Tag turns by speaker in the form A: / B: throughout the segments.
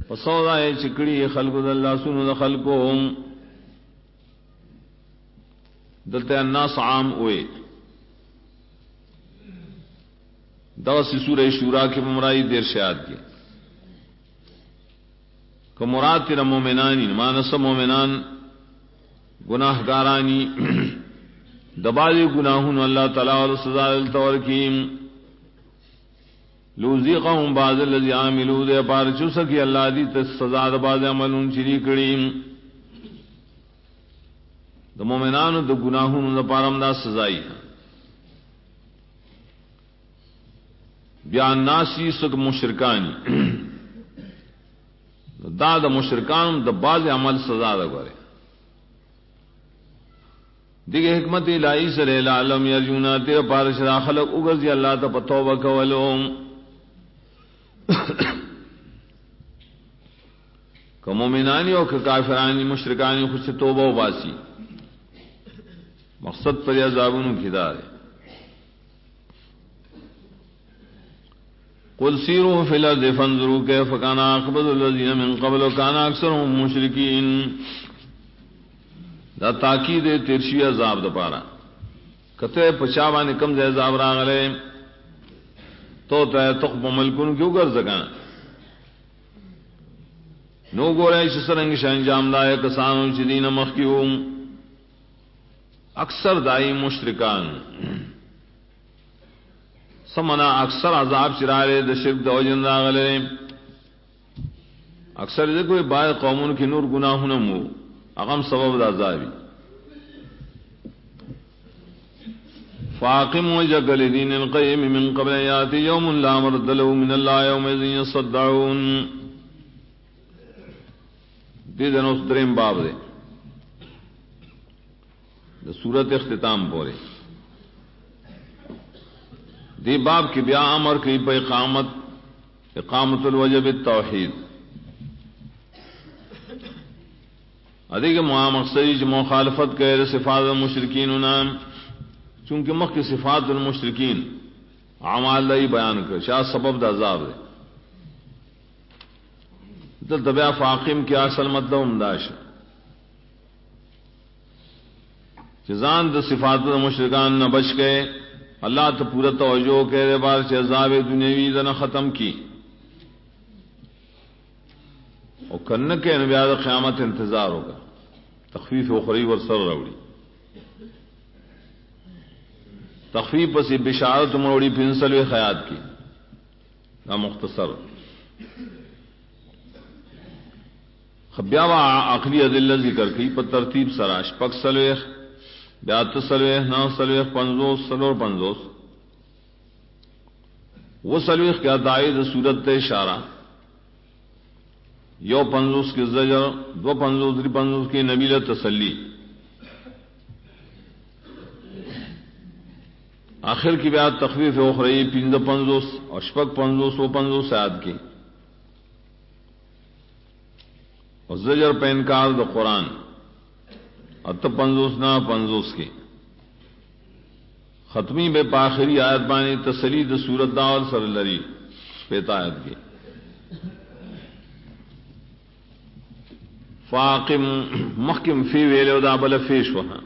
A: فسودا چکڑی خلق اللہ سنو خلقهم دلتے الناس عام ہوئے دوسی سورہ شورا کی ممرائی دیر شاید کی کہ مراد تیرا مومنانی مانس مومنان گناہ گارانی دبالی گناہون اللہ تعالیٰ و سزا التورکیم لوزیقہم بعض الذی عاملو دے پار چوسکی اللہ دی سزا دباز عملون چری کریم دا مومنانو دا گناہون دا پارم دا سزائی بیان ناسی سک مشرکانی دا دا مشرکان دا باز عمل سزا دا گوارے دیکھ حکمت الہی صلی اللہ علم یرجونا تیر پارشرا خلق اگرزی اللہ تا پتوبہ کولوم کہ مومنانی اور کہ کافرانی مشرکانی خود سے توبہ و باسی مقصد پر عذابون کی دار ہے قل سیروا فی الارض فانظروا کیف کان عاقبۃ الذین من قبل وکان اکثرهم مشرکین دا تاکید ترشی عذاب دا پارا کتے پچاوان کم زی عذاب راغلے تو تے تقب ملکن کیوں گر زکانا نو گورے شسرنگ شانجام دائے کسانوں چدین مخیوم اکثر دائی مشرکان سمنا اکثر عذاب چرارے دا شرک دا وجن راغلے اکثر دے کوئی بائی قومون کی نور گناہ نمو اغم سبب دا عذابی فاقم وجهك لدين القيم من قبل ياتي يوم لا مرد له من الله يومئذ يصدعون دے دن اس دریم باب دے سورت اختتام پورے دی باب کی بیا امر کی پہ اقامت الوجہ بالتوحید ادھے کے مقصدی جو مخالفت کہہ صفات المشرکین نام چونکہ مخ کی صفات المشرکین اعمال اللہ بیان کر شاہ سبب دا عذاب ہے دل طبع فاقم کی اصل مطلب امداش چزان دا صفات المشرکان نہ بچ گئے اللہ تو پورا توجہ کے اعتبار سے عذاب دنیاوی دنا ختم کی اور کرنے کے انبیاء قیامت انتظار ہوگا تخفیف اخری ورسر روڑی تخفیف پسی بشارت مروڑی پنسل خیات کی نا مختصر خبیاوہ عقلی عدلہ ذکر کی پر ترتیب سراش پک سلویخ بیات سلویخ نو سلویخ پنزوس سلور پنزوس وہ سلویخ کیا دائد صورت اشارہ یو پنزوس کی زجر دو پنزوس دری پنزوس کی نبیل تسلی آخر کی بیات تخفیف اخری پنز پنزوس اور شپک پنزوس و پنزوس آیات کی اور زجر پہ انکار دا قرآن ات پنزوس نا پنزوس کی ختمی بے پاخری آیت بانی تسلی دا سورت دا اور سر لری پیتا آیت کی فاقم محکم فی ویلو دا بل فیش وہاں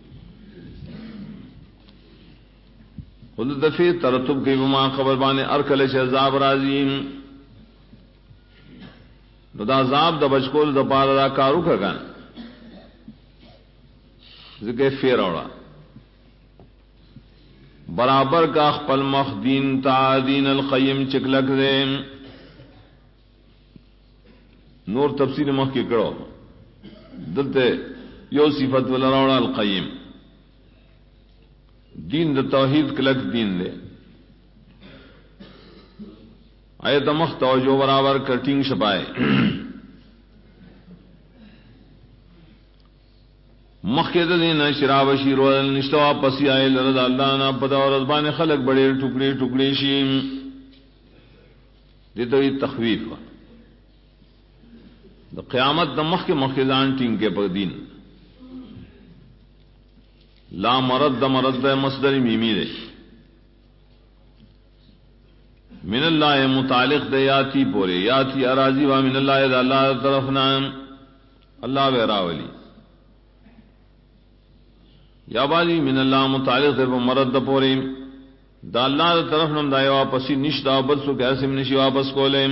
A: خود دفی ترتب کی بما خبر بانے ارکل عذاب رازیم نو دا عذاب دا بچکول دا پار دا کارو کا گانا ذکر فیر اوڑا برابر کا خپل مخ دین تا دین القیم چکلک دے نور تفسیر مخ کی کرو دلتے یو صفت ولروڑا القیم دین دا توحید کلک دین دے آیت مخ توجہ برابر کٹنگ شپائے مخید دین شراب شیر والنشتوا پسی آئے لرد اللہ نا پدا اور ازبان خلق بڑے ٹکڑے ٹکڑے شیم دیتوی تخویف دا قیامت دا مخ کے مخیزان ٹینگ کے پر دین لا مرد دا مرد دا مصدر میمی دے من اللہ متعلق دے یاتی پورے یاتی اراضی و من اللہ دا اللہ طرفنا اللہ ویراولی یا بازی من اللہ متعلق دے مرد پورے دا اللہ دا طرفنا دا واپسی نشتا بل سو کیسے نشی واپس کولے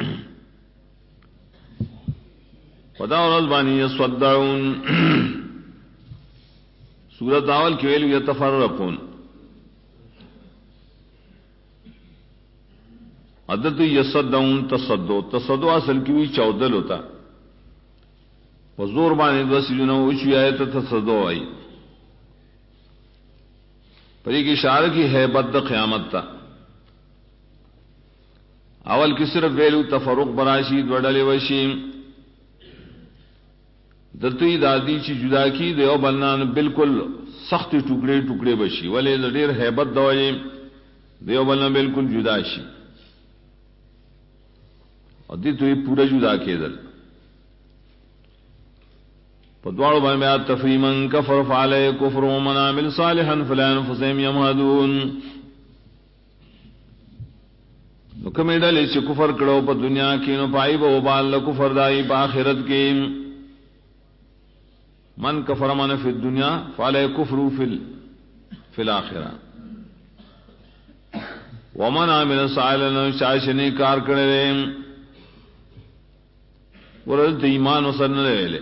A: خدا اور البانی یصدعون سورۃ اول کے ویلو یتفرقون عدد یصدعون تصدو اصل کی ہوئی 14 ہوتا حضور بانے دوسی جنہوں اوچوی آئے تو تصدو آئی پر ایک اشارہ کی حیبت دا قیامت تا اول کی صرف ویلو تفرق براشید وڈلے وشیم دلتوی دادی چی جدا کی دیو بلنان بالکل سخت ٹکڑے ٹکڑے بشی ولی دیر حیبت دوئے دیو بلنان بالکل جدا شی اور دی تو یہ پورا جدا کے دل پدوارو بھائی میں تفریمن کفر فعلی کفر ومن عمل صالحا فلا انفسهم یمہدون نو کمی ڈالے چی کفر کڑو پا دنیا کی نو پائی با وبال لکفر دائی پا آخرت کی من کفر من فی الدنیا فعلی کفر فی الاخرہ ومن عمل صالحا شاشنی کار کرے رہے ورد ایمان وسر نہ لے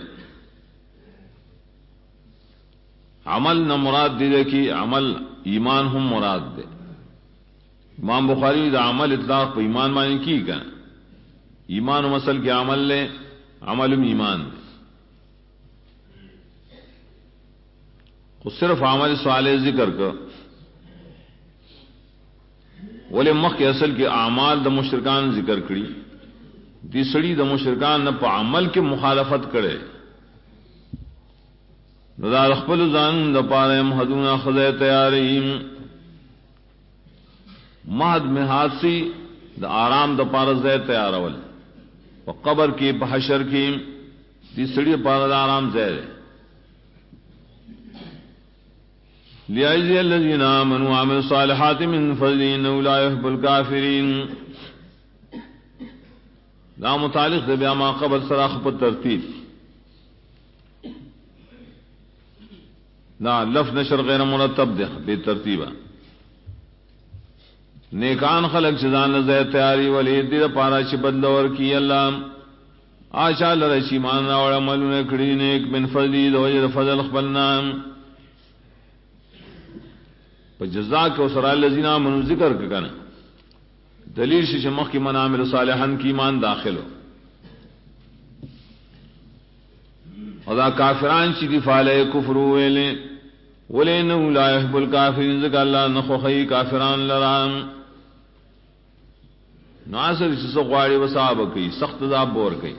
A: عمل نہ مراد دے کی عمل ایمان ہم مراد دے امام بخاری دا عمل اطلاق پہ ایمان معنی کی کہ ایمان و مسل کے عمل لے عمل ایمان دے خود صرف عمل صالح ذکر کر ولی مخ کے اصل کے اعمال دا مشرکان ذکر کری دی سڑی دا مشرکان نہ پا عمل کے مخالفت کرے دا خپل ځان د پاره مهدون خدای تیاریم مهد محاسی د آرام د پاره ځای تیارول په قبر کې په حشر کې دی سړي پاره د آرام ځای لیجزی الذین آمنوا وعملوا الصالحات من فضله انه لا يحب الكافرین دا متعلق دے بیا ما قبل سراخ پر ترتیب نا لفظ نشر غیر مرتب دے بے ترتیبہ نیکان خلق چیزان لزای تیاری ولی دیر پارا چی بدلور کی اللہ آشا لرشی ماننا اور عملون کڑی نیک من فضلی دو وجر فضل خبلنا پا جزاک و سرائی لذین آمنو ذکر کنا دلیل شش مخ کی من عامل صالحان کی ایمان داخل ہو ادا کافران چی دی فالے کفر ویلے ولینہو لا یحب الکافرین ذکر اللہ نخوخی کافران لرام ناصر چی سقواری و صحابہ کی سخت ذاب بور کی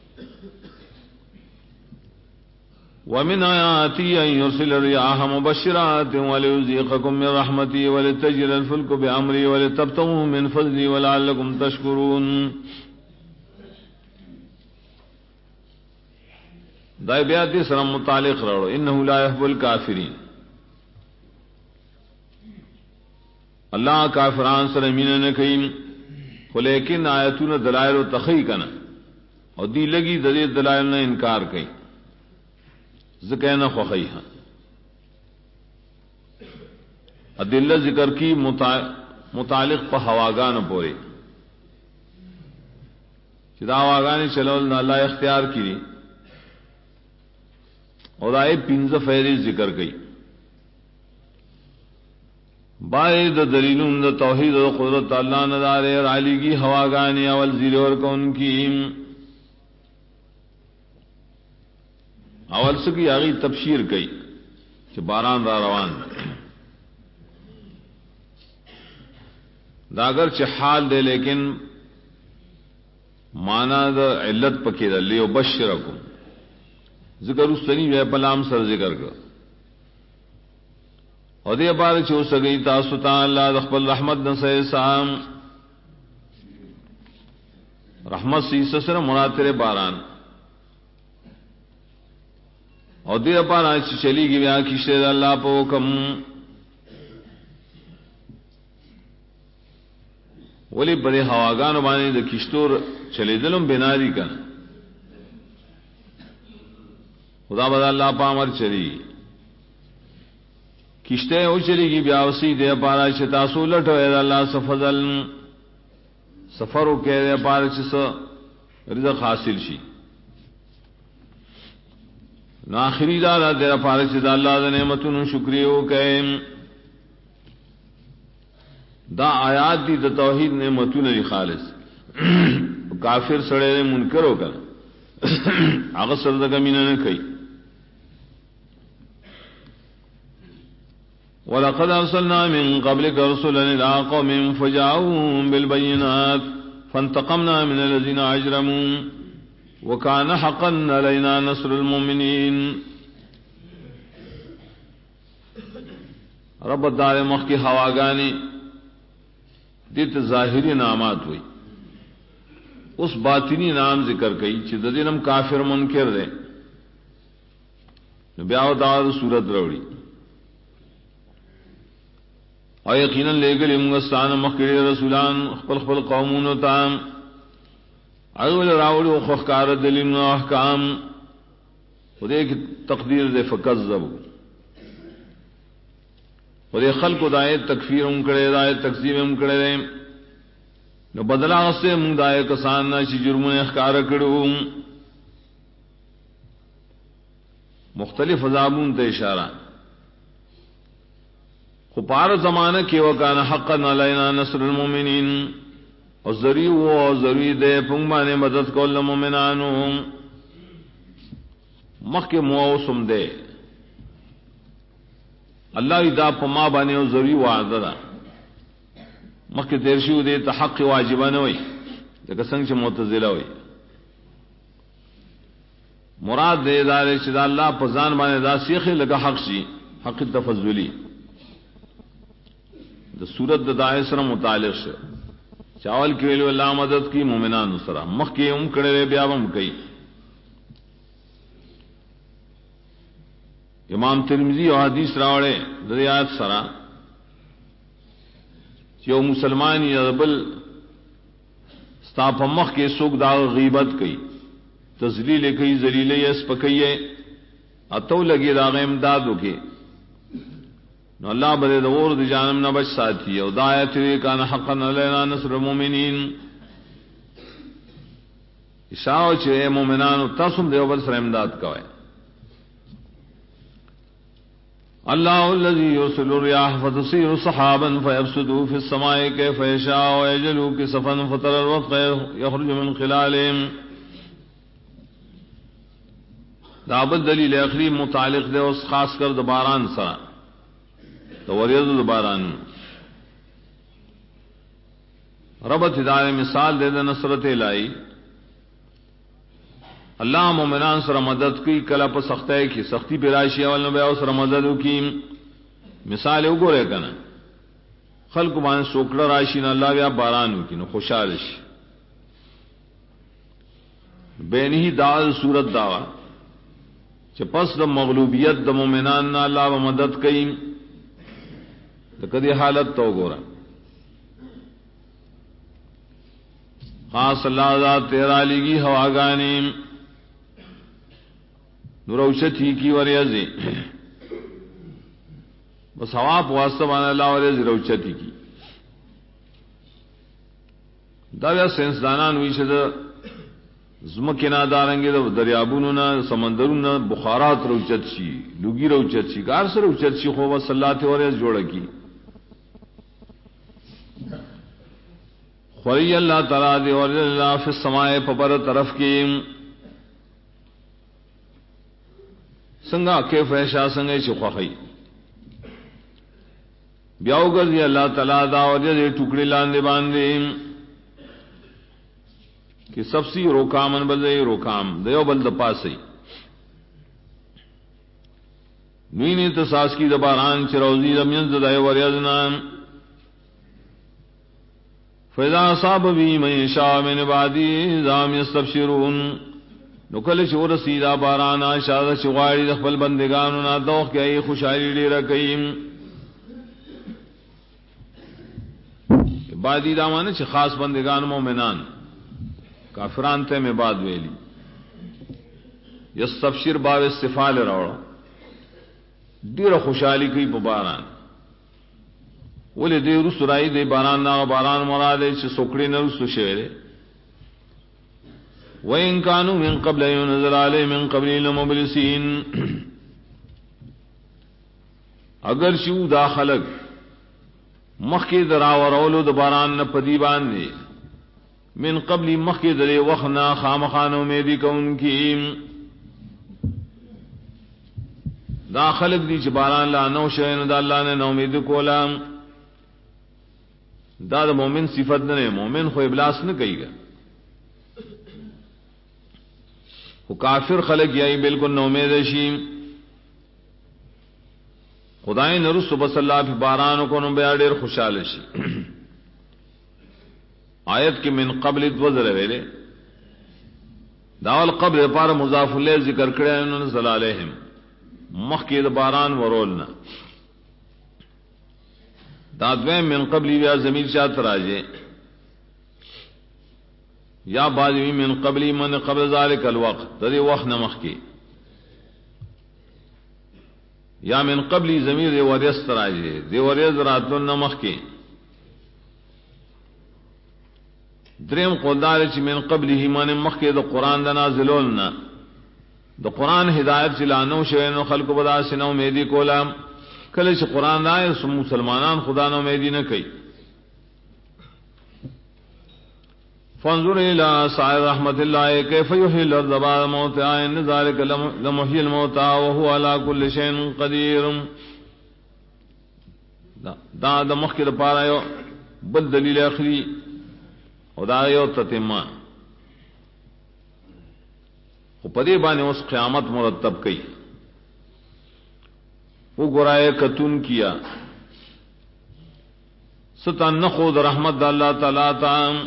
A: ومن آیاتی ان یرسل الریاح مبشرات وليذيقكم من رحمتي ولتجري الفلك بأمري ولتبتغوا من فضلي ولعلكم تشكرون دای بیاتی سره متعلق راړو انه لا يحب الكافرين الله کافران سره مين نه کوي خو لیکن آیاتونه دلائل او تخی کنا او دی لګي د دې دلائل نه انکار کوي ذکر نہ خوخی ہاں ادلہ ذکر کی متعلق پہ ہواگان پورے چدا ہواگانی چلو اللہ اختیار کی اور آئے پنز فیری ذکر گئی بائے دا دلیلون دا توحید و قدرت اللہ ندارے اور علی کی ہواگانی اول زیر اور کون کی اول سکی آگئی تبشیر کئی کہ باران را روان دا اگر چھ حال دے لیکن مانا دا علت پکی دا لیو بشرکم ذکر اس تنی وے پلام سر ذکر کر اور دے بار چھو سگئی تاسطان اللہ دخبل رحمت نسے سام رحمت سی سسر مناتر باران اور دیر پارا چلی گی بیا کشتے اللہ پو کم ولی بڑے هواګانو باندې د کشتور چلیدلم بناری کنه خدا بد الله پامر چلی کشته او چلیږي بیا وسی دې پارا چې تاسو لټوي الله سفضل سفر وکړي پارا چې رزق حاصل شي نو اخري دا دې پارا چې الله د نعمتونو شکریا وکړي دا آیات دي د توحید نعمتونو لري خالص کافر سره منکر وکړه هغه سره د کمینه نه کوي ولقد ارسلنا من قبلك رسلا الى قوم فجاءوهم بالبينات فانتقمنا من الذين اجرموا وكان حقا علينا نصر المؤمنين رب الدار مخکی هواګانی دت ظاهری نامات ہوئی اس باطنی نام ذکر کئی چې د دینم کافر منکر دے نو بیا دا صورت وروړي او یقینا لګل موږ ستانه مخکې رسولان خپل خپل قومونو ته اول راول او خکار دلیل او احکام خدای کی تقدیر دے فکذبوا خدای خلق دای تکفیر هم کړي دای تکذیب هم کړي نو بدلا غسه موږ دای کسان چې جرمونه احکار کړو مختلف عذابون ته اشاره خو پار زمانہ کې وکانه حقا علینا نصر المؤمنین او ذری و ذری دې په باندې مدد کول مومنانو مخکې موسم دې الله اذا په ما باندې او ذری وعده ده مخکې تیر شو دې ته حق واجبانه وي لکه څنګه چې معتزله وي مراد دې دا چې الله په ځان باندې دا سیخه لکه حق شي حق تفضلی د صورت د دای سره متعلق شه چاول کې ویلو الله مدد کی مومنانو سره مخ کې هم کړه بیا هم کوي امام ترمذی او حدیث راوړې د ریاض سره چې یو مسلمان یا بل ستاپ مخ کې سوق دا غیبت کوي تذلیل کوي ذلیل یې سپکایې اتو لګي دا امداد وکي نو الله بده د اور د جانم نه بچ ساتي او د آیت وی کان حقا علینا نصر المؤمنین اشاو چې مؤمنانو تاسو د یو بل سره امداد کوئ الله الذي يرسل الرياح فتصير سحابا فيبسطه في السماء كيف يشاء ويجعله كسفا فترى الودق يخرج من خلالهم دا بل دلیل اخری متعلق دی اوس خاص کر د باران سره تو وریض باران ربط ہدایت مثال دے دے نصرت الہی اللہ مومنان سره مدد کی کلا په سختای کی سختی په راشي اول نو بیا سره مدد کی مثال وګوره کنه خلق باندې سوکړه راشي نه الله بیا باران وکي نو خوشاله شي بینه دال صورت داوا چې پس د مغلوبیت د مومنان نه الله مدد کوي تو کدی حالت تو گورا خاص اللہ ذات تیرا لگی ہواگانی نروشتی کی وریزی بس ہوا پواسطہ بانا اللہ وریزی روشتی کی دا بیا سینسدانان ہوئی سے دا زمکینا دارنگی دا دریابونونا سمندرونا بخارات روشت شی لوگی روشت شی کار سے روشت شی خوب صلی اللہ تے وریز جوڑا کی خوری اللہ تعالی دی اور اللہ فی السماء پر طرف کی سنگا کیف ایشا سنگے چھ خوخی بیاو گردی اللہ تعالی دا اور دے ٹکڑی لاندے باندے کہ سب سی روکامن بلدے روکام دیو بلد پاسی نوینی تساس کی دباران چروزی زمین زدائی وریدنان فَإِذَا أَصَابَ بِهِ مَن يَشَاءُ مِنْ عِبَادِهِ إِذَا هُمْ يَسْتَبْشِرُونَ نو کله چې ورسیدا باران شاده شغاړي د خپل بندگانو نه دوخ کوي خوشالي ډیره کوي عبادی دامانے چھ خاص بندگان مومنان کافران تے میں بعد ویلی یستبشر باب استفال راوڑا دیر خوشحالی کی باران ولی دے رس رائی دے باران نا باران مرادے چھ سکڑی نرس شعرے وَإِن كَانُوا مِن قَبْلَ يُنَزَّلَ عَلَيْهِم مِّن قَبْلِهِ لَمُبْلِسِينَ اگر شو دا خلق مخی دراورولو د باران نہ پدی باندے من قبل مخی در وخنا خامخانو میں دی کون کی دا خلق دی چ باران لا نو شین دا اللہ نے نو امید کولا دا مومن صفت نے مومن خو ابلاس نہ کئی گا وہ کافر خلق یہی بالکل نو امید شیم خدای نرس بس اللہ پی باران کو نو بیا ډیر خوشاله شي آیت کی من قبل وزر ویلے داول قبل پار مضاف الیہ ذکر کړه انہوں صلی علیہم مخکی د باران ورولنا دادویں من قبل یا زمین شاط راجے یا بعضی من قبلی من قبل ذالک الوقت دری وقت نمخ کی یا من قبلی زمین دی وریست راجے دی وریز راتون نمخ کی دریم قدار چی من قبلی من مخ کی دا قرآن دا نازلولنا دا قرآن ہدایت چلانو شوینو خلق بدا سنو میدی کولا کلش قرآن دائے سم مسلمانان خدا نو میدی نہ کئی فانظر الى سائر رحمت اللہ کیف یحیی الارض بعد موتها ان ذلک لمحیی الموتى وهو على كل شيء قدیر دا مخکې پارا یو بل دلیل اخری او دا یو تتمه خو پدې باندې اوس قیامت مرتب کړي وہ گرائے کتون کیا ستن خود رحمت اللہ تعالی تعالی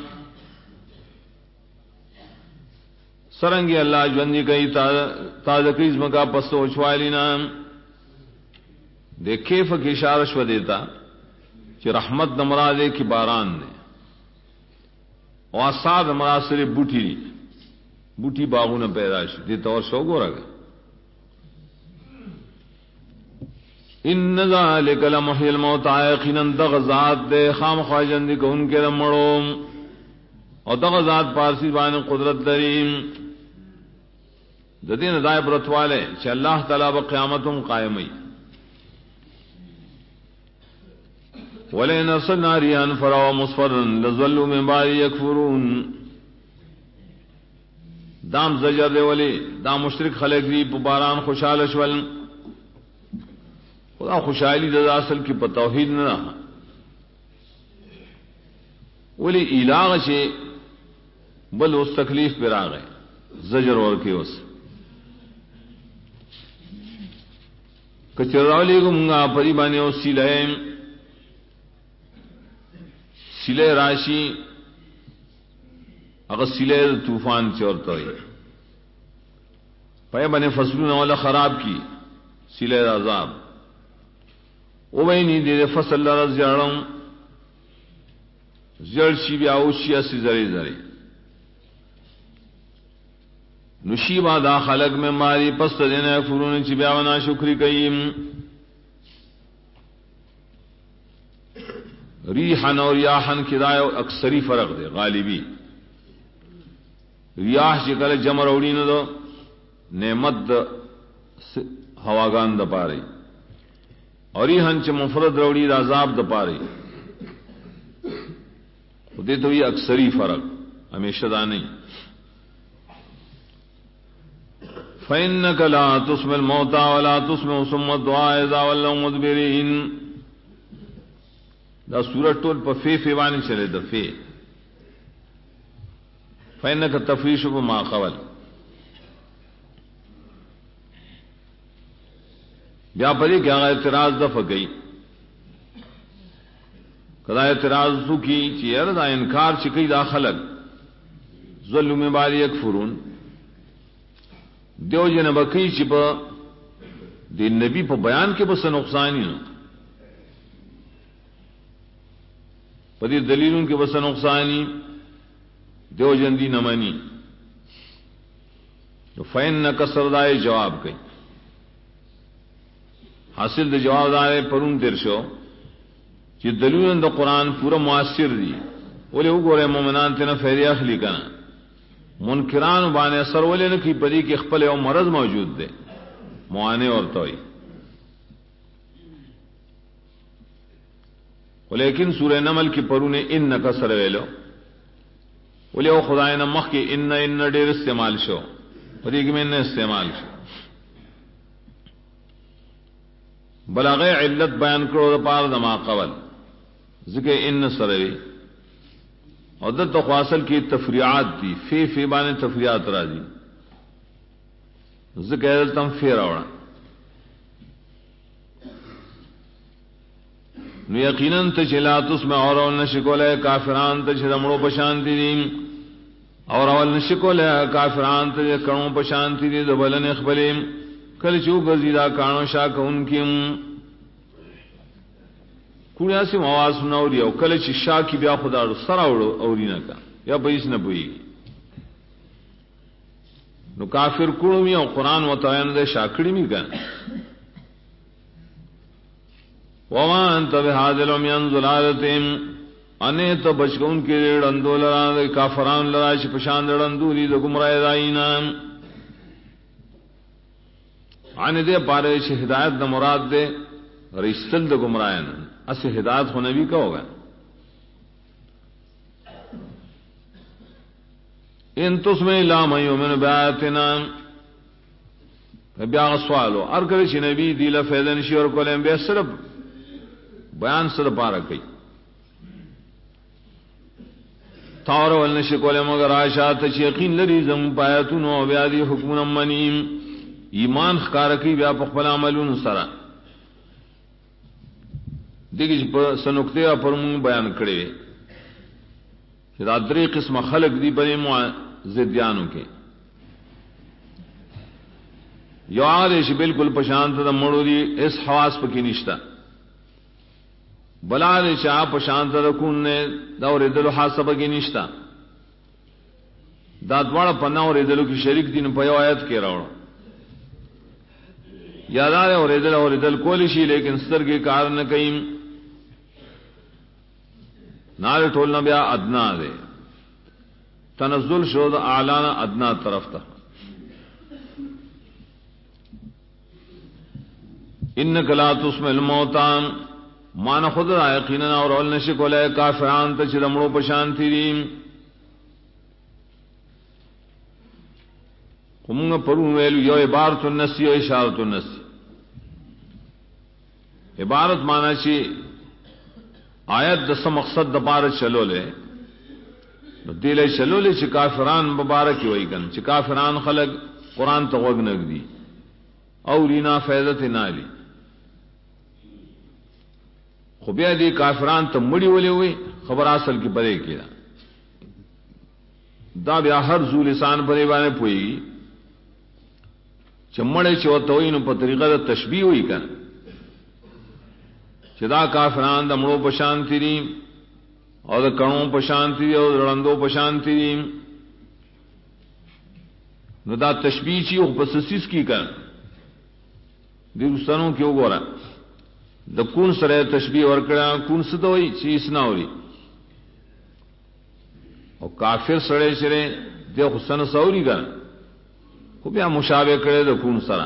A: سرنگی اللہ جوندی کئی تازکیزم کا پستو چوالینا دیکھے فکی اشارش و دیتا کہ رحمت نمرادے کی باران نے اور آساد نمراد سرے بوٹی باغوں نے پیدائش دیتا اور سو گو رگا ان ذالک لمحی الموتى یقینا دغزات دے خام خواجندی کو ان کے رمڑو اور دغزات پارسی بان قدرت دریم ددین دائب رتوالے چ اللہ تعالی بقیامتم قائمی ولئن ارسلنا ريحا فروا مصفرا لظلوا من بعد يكفرون دام زجر دے ولی دام مشرک خلق دی باران خوشحال شول خدا خوشحالی دا اصل کی توحید نہ رہا ولی الہ سے بل اس تکلیف پر آ گئے زجر اور کے اس کچراولی کو منگا پری بانے او سلے راشی اگر سلے طوفان چورتا ہوئی پے بنے فصلوں والا خراب کی سلے عذاب او وی نہیں دے فصل لرز جاڑوں زر شی بیا اوشی اسی زری زری نشیبا دا خلق میں ماری پس دینا فرون چی بیاونا شکری کئیم ریحن اور ریاحن کی رائے اکثری فرق دے غالبی ریاح چی کل جمع روڑی نہ دو نعمت دا ہواگان دا پاری اور ریحن چی مفرد روڑی دا عذاب دا پاری خودے تو یہ اکثری فرق ہمیشہ دا نہیں فإنك لا تسمع الموتى ولا تسمع صم الدعاء إذا ولوا مدبرين دا سورۃ ټول په فی باندې چلے د فی فإنك تفریش بما قبل بیا پدې کې هغه اعتراض د فقہی کدا اعتراض سو کی چې دا انکار چې کوي دا خلق ظلم بعد یکفرون دیو جن بکی چې په د نبی په بیان کې بس نقصان نه پدی دلیلوں کے بس نقصانی دیو جندی نمانی فین نہ کسر دائے جواب کئی حاصل د جواب دائے پرون تیر شو چې دلیلوں د قرآن پورا مؤثر دی ولی وګوره مومنان ته نه فائدې اخلي کنه منکران باندې اثر ولې نه کی پدی کې خپل او مرض موجود دی معانه ورته وي ولیکن سورہ نمل کی پرونه ان کسر ویلو ولی او خدای نه مخ کې ان ډېر استعمال شو پدې کې من استعمال شو بلاغه علت بیان کړو د پاره د ما قبل ذکر ان سره او د تخواصل کی تفریعات دی فی باندې تفریعات راځي ذکر تم فی راوړه نو یقینا ته چلاتس میں اور نشکوله کافران ته چرمړو پشانتی دي اور اول نشکوله کافران ته کڼو پشانتی دي دبلن خپلیم کله چو غزیدا کانو شا کونکیم کوریا سی مواز نوري او کله چې شا کی بیا خدا سره اورینه کا یا پیس نه پوي نو کافر کړو او قران وتعین دے شاکړی می کنه وما انت بهادل من ضلالتهم انه تو بچون کې ډندول را کافران لرا چې پشان ډندوري د گمراه داینا ان دې پاره چې هدایت د مراد ده رسل د گمراهان اس ہدایت خو نبی کا ہوگا ان تسمع لا من یؤمن بآیاتنا بیا سوالو ار کله چې نبی دی له فیدن شي اور کولم به صرف بیان سره بار کوي تاور ول نشي کولم مگر عاشات چې یقین لري زم پایتونو بیا دی حکم منیم ایمان ښکار کوي بیا په خپل عملونو سره دیگه په سنوکته پر مون بیان کړي چې دا درې قسمه خلق دي بلې معزدیانو کې یو هغه چې بالکل پشانت د مړو دي اس حواس پکې نشتا بلال چې پشانت د کون نه دا ورېدلو حساب کې نشتا دا دواړه پناه ورېدلو کې شریک دي په یو آیت کې راوړو یادار اوریدل کولی شي لیکن سترګې کار نه کوي نار ټول نه بیا ادنا ده تنزل شو د اعلان ادنا طرف ته انک لا تسمع الموتى مان خود یقینا اور ول نشکول کافران ته چې دمړو پشانتی دي کومه پرون ویلو یو عبارت النسی او اشارت النسی عبارت مانا چې آیت د سم مقصد د بار چلولې نو دله چلولې چې کافران مبارک وي کن چې کافران خلق قران ته وګنګ دي او رینا فائدت نه لري خو بیا دي کافران ته مړی ولې وي خبر اصل کې پرې کړه دا بیا هر ذو لسان پرې باندې پوي چمړې چوته وي نو په طریقه د تشبیه وي کن چې دا کافران د مړو په شانتی دي او د کڼو په شانتی دي او د رندو په شانتی دي نو دا تشبیه چې او پسسیس کی کړ د رسانو کې وګوره د کون سره تشبیه ورکړه کون څه دوی چې اسناوري او کافر سره سره د حسن سوري ګر خو بیا مشابه کړي د کون سره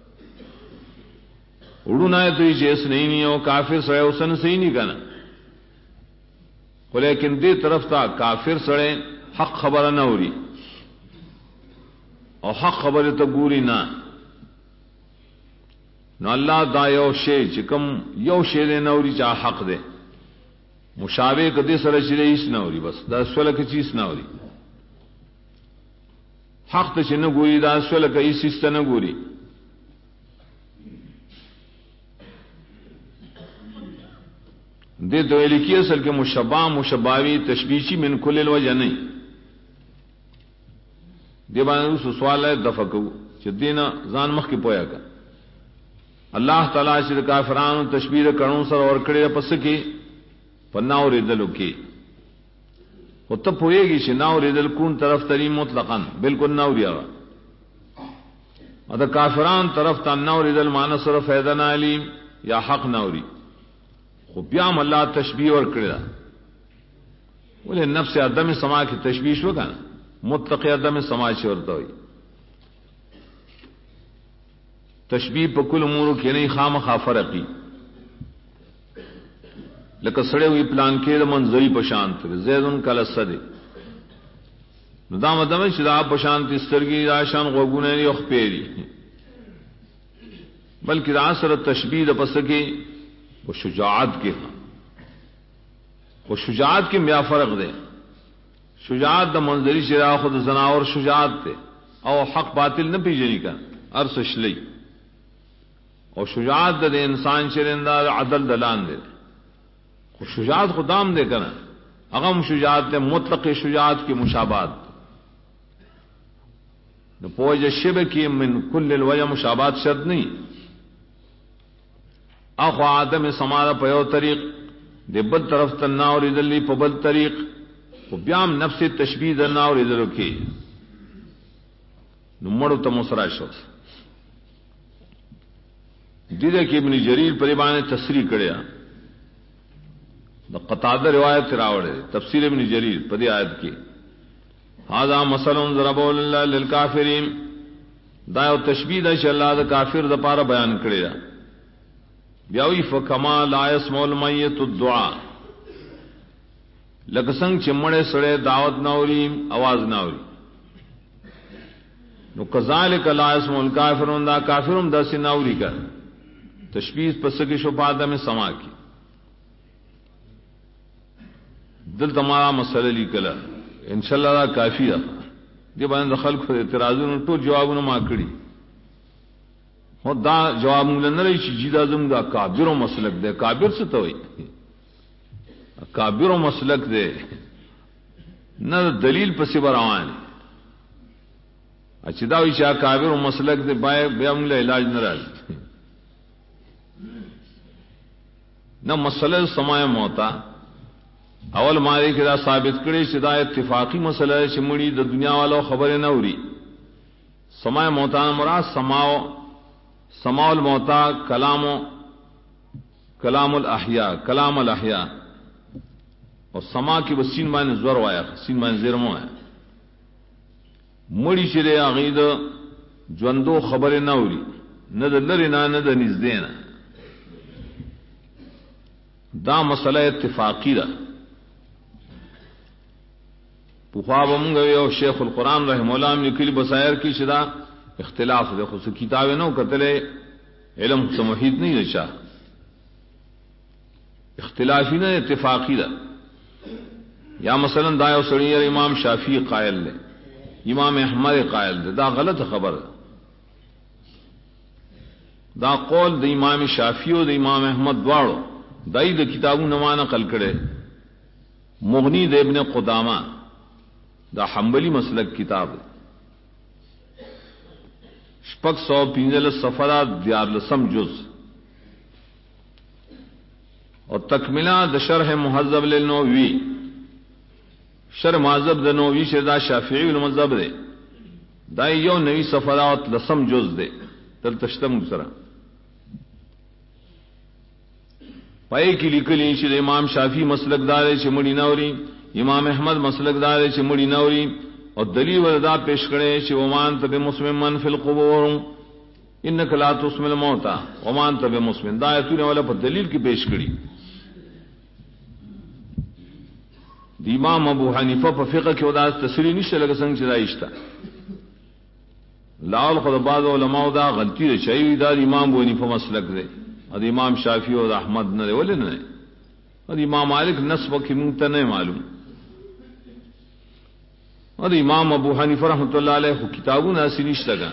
A: وړونه دوی جیس نه او کافر سره حسن صحیح نه کنه ولیکن دې طرف ته کافر سره حق خبره نه اوري او حق خبره ته ګوري نه نو الله دا یو شی چې کوم یو شی نه اوري چې حق ده مشابه کدي سره چې هیڅ نه اوري بس دا سوال کې چیز نه اوري حق ته چې نه ګوري دا سوال کې هیڅ نه ګوري دې دوی لیکي اصل کې مشباوی تشبیهی من کل الوجه نه دی باندې سوال دفقو چې دینه ځان مخ کې پویا کا الله تعالی چې کافرانو تشبیه کړو سره اور کړي پس کې پناو ریدلو کې او ته پوهیږي چې ناو ریدل کون طرف ته مطلقاً بالکل ناو ریغه دا کافران طرف ته ناو ریدل معنی سره فائدہ نه علي یا حق ناوري خو بیا هم الله تشبیه ور کړی ولې نفس ادم سما کی تشبیه شو کنه مطلق ادم سما شي ورته وي تشبیه په کل امور کې نه خامخا فرقي لکه سړی وی پلان کې د منځري په شان ته زیدن کله صدې نو دا مدمه چې دا په شان ته سترګي دا شان غوګونه یو خپېری بلکې دا سره تشبیه د پس کې او شجاعت کې او شجاعت کې بیا فرق دی شجاعت د منځري چې خود زناور شجاعت ته او حق باطل نه پیژني کا ارس شلی او شجاعت د انسان چرنده عدل دلان دی خو شجاعت خدام دے کنا اغم شجاعت دے مطلق شجاعت کی مشابہت نو پوج شبه کی من کل الوجہ مشابہت شرط نہیں اخو آدم سمارا پیو طریق دے بل طرف تناور ادلی پا بل طریق و بیام نفس تشبیح دناور ادلو کی نو مڑو تمسرا شخص دیدے کی ابن جریر پریبانے تصریح کڑیا دا قطادہ روایت راوڑے تفسیر ابن جریر پدی آیت کی هذا مثل ضرب الله للکافرین دا یو تشبیہ ده چې الله د کافر د پاره بیان کړی دا بیا وی فکما لا يسمع المیت الدعاء لکه څنګه چې مړې سره دعوت ناوري आवाज ناوري نو کذالک لا يسمع الکافرون دا کافرون داسې ناوري کا تشبیہ پس کې شو بعد میں سما کی دل تمہارا مسئلہ لیکلا انشاءاللہ دا کافی ده دی باندې خلکو اعتراضونو ټول جوابونه ما کړی هو دا جواب مونږ نه لري چې جیدا زم دا کابیرو مسلک ده کابیر څه ته وایي کابیرو مسلک ده نه دلیل پسې روان چې دا وایي چې کابیرو مسلک ده بیا موږ له علاج نه راځي نه مسله سماع موتا اول ماری کې دا ثابت کړي چې دا اتفاقی مسله چې مړي د دنیا والو خبره نه اوري سماع موتا مراد سماع الموتا کلام الاحیاء کلام الاحیاء او سما کې وسین باندې زور وایا سین باندې زیر مو وایا مړي چې هغه د ژوندو خبره نه اوري نه د لری نه د نږدې نه دا مسله اتفاقی ده خواب مونږ یو شیخ القرآن رحم الله لیکلی بصائر کی شدا اختلاف ده خو کتاب نو کتلې علم سمحید نه رچا اختلافی نه اتفاقی ده یا مثلا دا یو سړی امام شافعی قائل له امام احمد قائل ده دا غلط خبر ده دا قول د امام شافعی او د امام احمد دواړو دای د کتابونو نه نقل کړي مغنی د ابن قدامه دا حنبلی مسلک کتاب شپږ 115 صفحات 14 جز اور تکملہ د شرح مهذب للنووی شرح مهذب د نووی شدا شافعی المذهب ده دا یو نوی صفحات 10 جز ده تل تشتم سره پای کې لیکلی چې امام شافعی مسلک دار چې مړی ناوري امام احمد مسلک دار چې مړی ناوري او دلیل وردا پیش کړي چې ومان تب مسلم من فی القبور انک لا تسمع الموتى ومان تب مسلم دا ایتونه ولا په دلیل کې پیش کړي د امام ابو حنیفه په فقہ کې ودا تسریح نشته لکه څنګه چې دایښت لاول خو بعض علماء دا غلطی ده چې دا امام ابو حنیفه مسلک دی او امام شافعی او احمد نه ولې نه او امام مالک نسب کې مونږ ته نه معلوم او امام ابو حنیفه رحمۃ اللہ علیہ کتابونه اسنیش لگا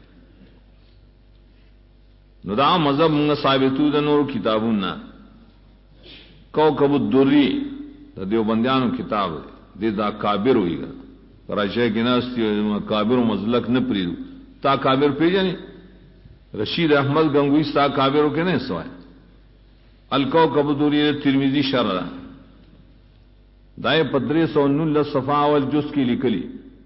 A: نو دا مذهب موږ ثابتو د نور کتابونه کوكب الدری د دیوبندیانو کتاب دی دا کابر ویګا راځي ګناستي کابر مزلک نه پریدو تا کابر پیژنې رشید احمد گنگوی ستا کابرو کې نه سوای الکوكب الدری ترمذی شرح دائے 1519 صفحہ اول جز کی لکلی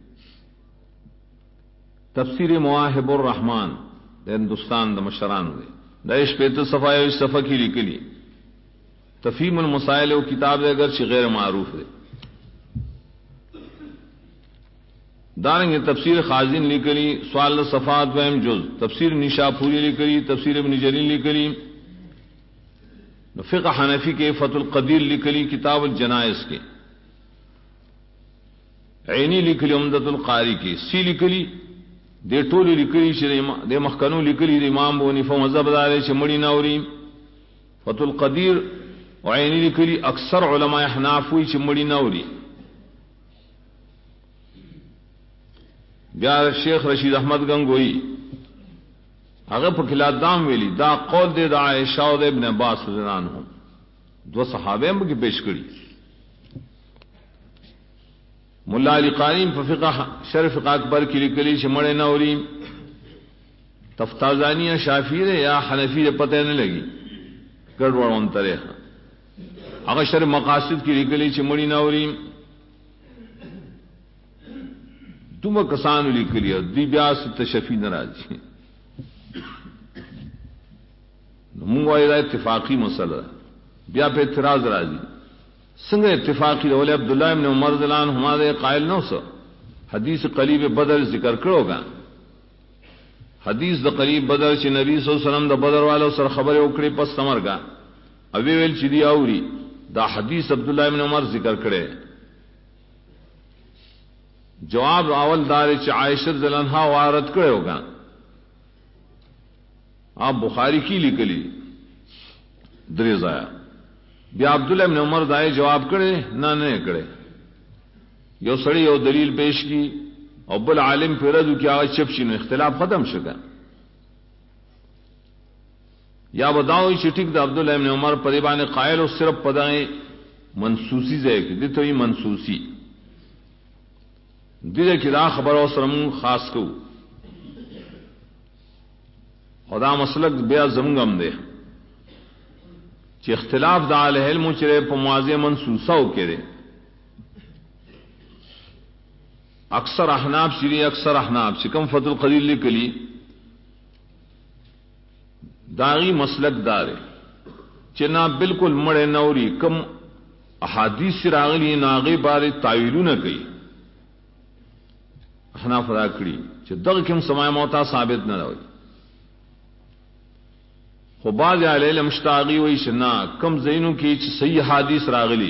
A: تفسیر مواہب الرحمن ہندوستان دا مشران دے دائش 35 صفحہ اس صفحہ کی لکلی تفہیم المسائل و کتاب دے اگرچہ غیر معروف ہے دارنگ تفسیر خازن لکلی سوال صفات ویم جز تفسیر نشاپوری لکلی تفسیر ابن جلیل لکلی فقہ حنفی کے فتح القدیر لکلی کتاب الجنائز کے عینی لکلی عمدۃ القاری کی سی لکلی دے ٹولی لکلی دے مخکنو لکلی دے امام بو حنیفہ مذہب دارے چمڑی نوری فتح القدیر و عینی لکلی اکثر علماء حناف ہوئی چمڑی نوری بیا شیخ رشید احمد گنگوئی اگر پر خلاف دام ویلی دا قول دے دا عائشہ و دے ابن عباس رضی اللہ عنہم دو صحابے ہم کی پیش کری ملا علی قاریم پر فقہ شرف فقہ اکبر کی لکلی چمڑے نوری تفتازانیہ شافی دے یا حنفی دے پتہ نہیں لگی گڑوڑ انترے اگر شرف مقاصد کی لکلی چمڑی نوری تم کسان لکلی دی بیاس تشفی نراجی منگوائی دا اتفاقی مسئلہ بیا پہ اعتراض راضی سنگ اتفاقی دولے عبداللہ ابن عمر رضی اللہ عنہما دے قائل نو سو حدیث قلیب بدر ذکر کرو گا حدیث دا قلیب بدر چی نبی صلی اللہ علیہ وسلم دا بدر والا سر خبر اکڑی پس سمر گا اوی ویل چی دی آوری دا حدیث عبداللہ ابن عمر ذکر کرے جواب اول دار چی عائشہ رضی اللہ عنہا وارد کرے ہوگا آپ بخاری کی لکلی دریز آیا بیا عبداللہ ابن عمر دائے جواب کرے نہ نہیں کرے یو سڑی یو دلیل پیش کی اور بل عالم پہ ردو کی آواز چپچی نے اختلاف ختم شکا یا بداؤ چٹک دا عبداللہ ابن عمر پریبان قائل و صرف پدائیں منسوسی زے کی دی تو ہی منسوسی دی کی دا خبر و سرمون خاص کو خدا مسلک بیا زمگم دے چی اختلاف دا علیہ علم چرے پا موازی منسوساو کرے اکثر احناب چری اکثر احناب چکم فتح القدیر لکلی داغی مسلک دارے چنا بالکل مڑے نوری کم احادیث سے راغلی ناغی بارے تعویلو نہ کئی احناف ادا کری چی دغ کم سمائے موتا ثابت نہ روئی خو بعض علیہ علم مشتاقی وی شنا کم زینوں کی صحیح حدیث راغلی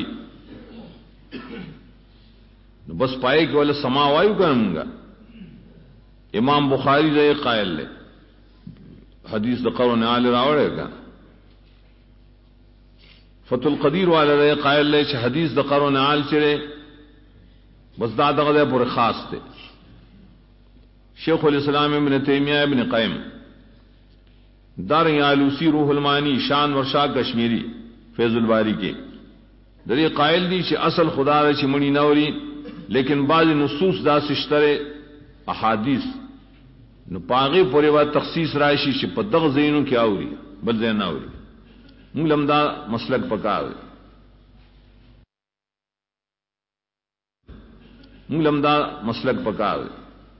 A: بس پائے کہ والا سماوایو کروں گا امام بخاری دے قائل لے حدیث دا قرون آل راوڑے گا فتح القدیر والا دے قائل لے چھ حدیث دا قرون آل چرے بس دا دغدے پر خاص تے شیخ الاسلام ابن تیمیہ ابن قیم دار آلوسی روح المانی شان ورشا کشمیری فیض الباری کے دری قائل دی چھ اصل خدا دا چھ منی نوری لیکن بعض نصوص دا سشترے احادیث نو پاغی پوری بات تخصیص رائشی چھ پا دغ زینوں کی آوری بل زین آوری مولم دا مسلک پکاوے مولم دا مسلک پکاوے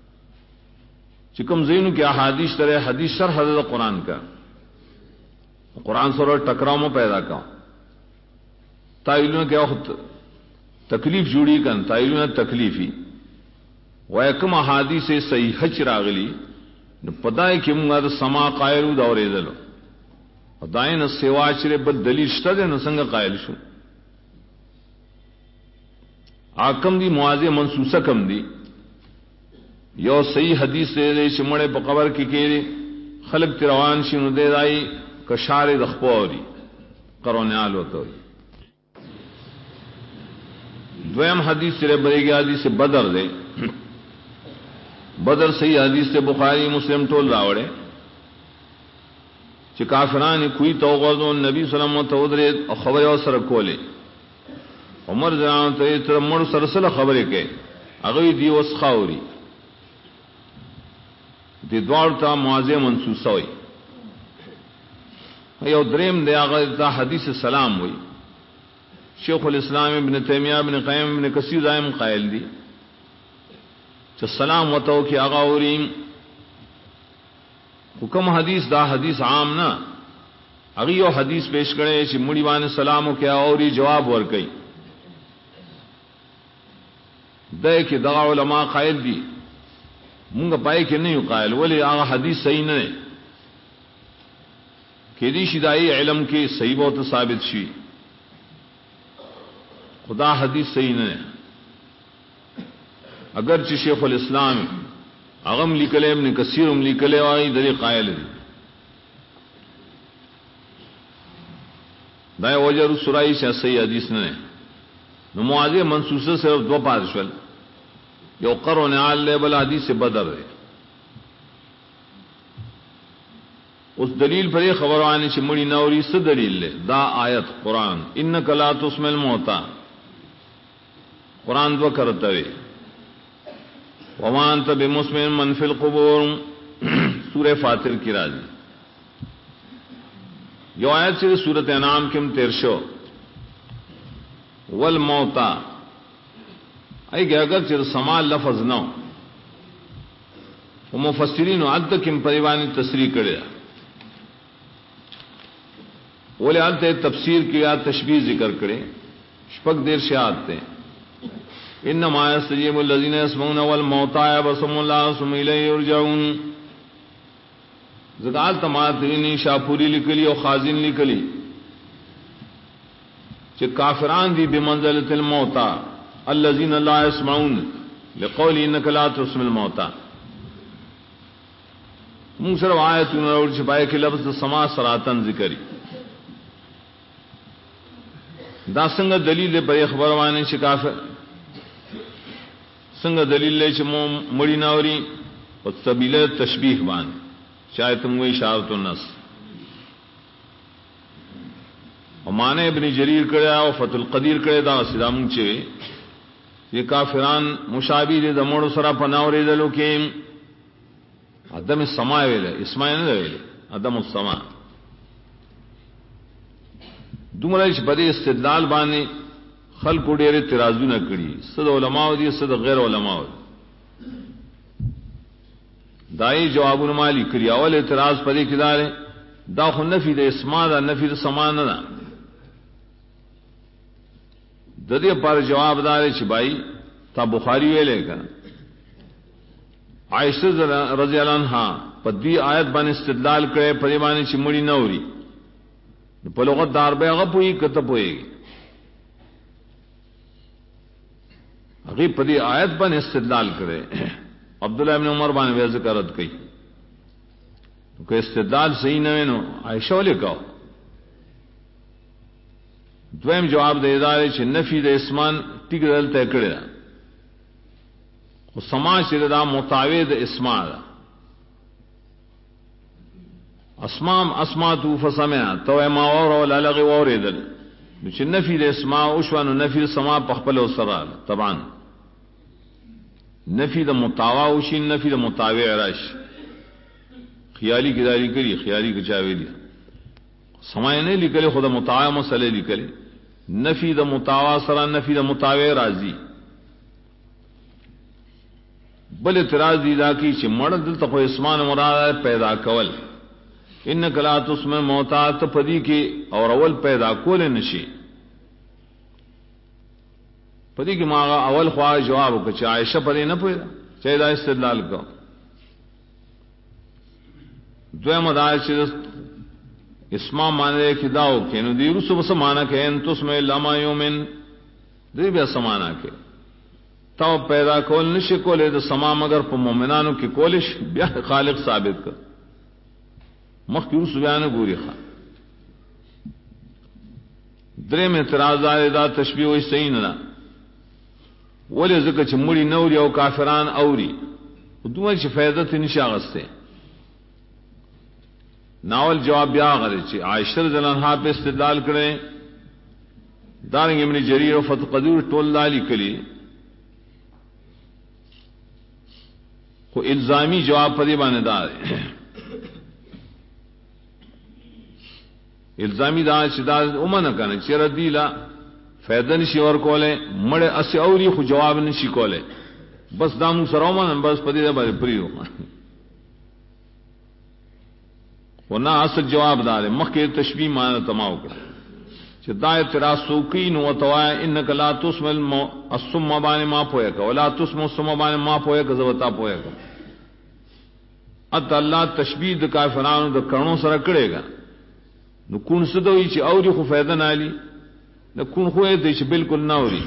A: چکم زینوں کی احادیث ترے حدیث شرح حضرت قرآن کا قرآن سر ٹکراؤ میں پیدا کا تائلوں کے وقت تکلیف جوڑی کن تائلوں تکلیفی وہ کم احادیث سے صحیح چراغلی پتہ ہے کہ منگا تو سما قائل دور دلو دائیں نہ سیوا چرے بد دلیل شتہ نہ سنگ قائل شو آکم دی موازی منسوسہ کم دی یو صحیح حدیث دے دے چمڑے پا قبر کی کیرے خلق تروان شنو دے دائی کشار دخپوری قرونیال ہوتا ہوئی دویم حدیث سے بڑے گی حدیث سے بدر دے بدر صحیح حدیث سے بخاری مسلم ٹول راوڑے چی کافرانی کوئی توغردون نبی صلی اللہ علیہ وسلم تودرے خبر او سر کولے عمر جنان تر مر سرسل خبرے کے اگوی دی وسخاوری دی دوار تا معاذ منسوسہ ہوئی یو دریم دے آغا دا حدیث سلام ہوئی शेख الاسلام ابن تیمیہ ابن قیم ابن کثیر دائم قائل دی چې سلام وتو کې هغه اوریم حکم حدیث دا حدیث عام نه هغه یو حدیث پیش کړي چې مړي باندې سلام وکیا اوري جواب ورکړي دای کې دا علماء قائل دي مونږ پای کې نه یو قائل ولی هغه حدیث صحیح نه دی کې دي شدای علم کې صحیح او ثابت شي خدا حدیث صحیح نه اگر چې شیخ الاسلام اغم لیکلے ابن کثیر هم لیکلے وايي دغه قائل دي دا وجر سورای شه صحیح حدیث نه نو معاذ منصوصه صرف دو پارشل یو قرون عال بل حدیث بدر ہے اس دلیل پر خبرانی چې مړی نوري څه دلیل له دا آیت قران انک لا تسمع الموتى قران دو کرتے ہوئے وما انت بمسمع من فی القبور سورہ فاطر کی راضی جو آیت سے سورۃ انعام کے تیر شو والموتى ای کہ اگر چر سما لفظ نہ وہ مفسرین عد کم پریوانی تصریح کرے ولی آلتے تفسیر کیا تشبیہ ذکر کرے شپک دیر سے آتے انما یستجیب الذین یسمعون والموتى یبصم الله ثم الیہ یرجعون زکال تماتنی شاپوری لکلی او خازن لکلی چې کافران دی بمنزلۃ الموتى الذين لا يسمعون لقول انك لا تسمع الموتى من سره آیتونه اور شپای کې لفظ سما سراتن ذکری دا څنګه دلیل په خبر باندې چې کافر څنګه دلیل لې چې مړی ناوري او سبیل تشبیه باندې شاید موږ اشاره النص او معنی ابن جریر کړه او فتح القدیر کړه دا اسلام چې یہ کافران مشابه دي د مړو سره پناورې دلو کې ادم السما ویل اسماء نه ویل ادم السما دومره چې په دې استدلال باندې خلق ډېر اعتراضونه کړي صد علماء دي صد غیر علماء دای جوابونه مالی کړی اول اعتراض پدې کې دار دا خو نفي د اسماء دا نفي د سما نه ده د دې پر جواب دار چې بھائی تا بخاری ویلې کا عائشہ رضی اللہ عنہا په دې آیت باندې استدلال کړي په دې باندې چې مړی نه اوري په لغت دار به هغه پوي کته پوي هغه په دې آیت باندې استدلال کړي عبد الله ابن عمر باندې ذکرت کړي که استدلال صحیح نه وینو عائشہ ولیکاو دویم جواب دی دا چې نفي د اسمان ټیک دلته کړی خو سما چې دا متعوید اسماء ده اسماء فسمع تو ما اور ولا لغ اوریدل چې نفي د اسماء او شوانو نفي د سما په خپل سره طبعا نفي د متاوا او شي نفي د متاوع راش خیالی کداری کړي خیالی کې چا ویلي سما نه لیکل خود متاوا مسئله لیکل نفي د متاوا سره نفي د متاوع راضي بل اعتراض دی دا کی چې مړ دلته په اسمان مراد پیدا کول انک لا تسمع موتا ته پدی کې اور اول پیدا کول نشي پدی کې ما اول خوا جواب وکړه چې عائشہ پدې نه پوهه چې دا استدلال کو دویم دا چې اسما معنی کې داو کې نو دی رسو وس معنی کې ان تسمع لما یومن دی به سمانا کې تو پیدا کول نشي کولې د سما مگر په مؤمنانو کې کولش بیا خالق ثابت کړ مخکې رسو بیان ګوري ښا درې مې اعتراض دا تشبیه وي صحیح نه ولې ځکه چې مړی نوري او کافران اوري دوی چې فائدہ ته نشي اغسته ناول جواب بیا غره چې عائشہ رضی الله عنها په استدلال کړي دارنګ ابن جریر او فتح قدیر ټول دالی کړي خو الزامی جواب پدې باندې دا الزامی دا چې دا اومنه کنه چې ردیلا فیدن شي ور کوله مړ اس اوري خو جواب نشي کوله بس دامو سرومن بس پدې ده باندې پریو ورنه اصل جواب دار مخکې تشبیه معنا تماو کړ چې دا اعتراض سوکین او توای انک لا تسمل الصم باندې ما پوهه کا ولا تسمو الصم باندې ما پوهه کا زوتا پوهه کا ات الله تشبیه د کافرانو د کڼو سره کړيګا نو کون سدوي چې اوري خو فائدہ نه علي نو کون خو دې چې بالکل نه اوري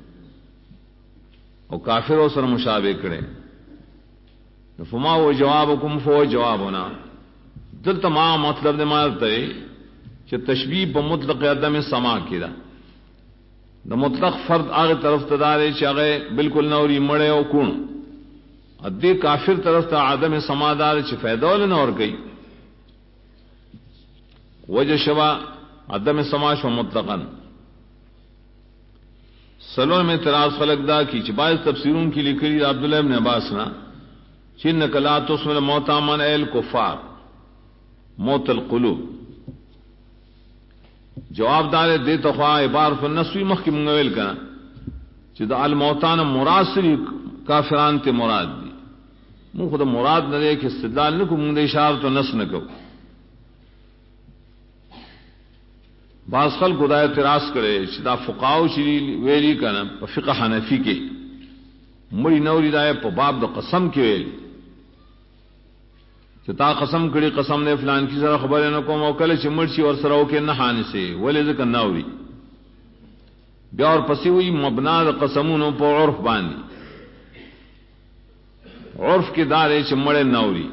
A: او کافر سره مشابه کړي نو فما هو جوابکم فو جوابنا دلته ما مطلب نه مالته چې تشبیه په مطلق عدم سما کړه د مطلق فرد هغه طرف ته دار چې هغه بالکل نوري مړ او کون ادي کافر طرف ته عدم سما دار چې فائدہ ول نه ور کوي وجه شوا عدم سما شو مطلقاً سلو میں اعتراض خلق دا کی چې بعض تفسیرون کی لیکلي عبد الله ابن عباس نا چې نکلا تسمل موت من الکفار موت القلوب جواب دار دے تو خواہ عبارت النسوی مخ کی منگویل کنا چې دا الموتان مراد سری کافران تے مراد دی من خود مراد نہ دے کہ استدلال نکو من دے اشارت و نس نکو بعض خلق خدا اعتراض کرے چې دا فقهاو چې ویلي کنا په فقه حنفی کې مړی نوري دا په باب د قسم کې ویلي چې تا قسم کړي قسم نه فلان کی سره خبره نه کوم او کله چې مرشي ور سره وکي نه حانسه ولې ځکه ناوري بیا ور پسې وي مبنا د قسمونو په عرف باندې عرف کې دار چې مړ ناوري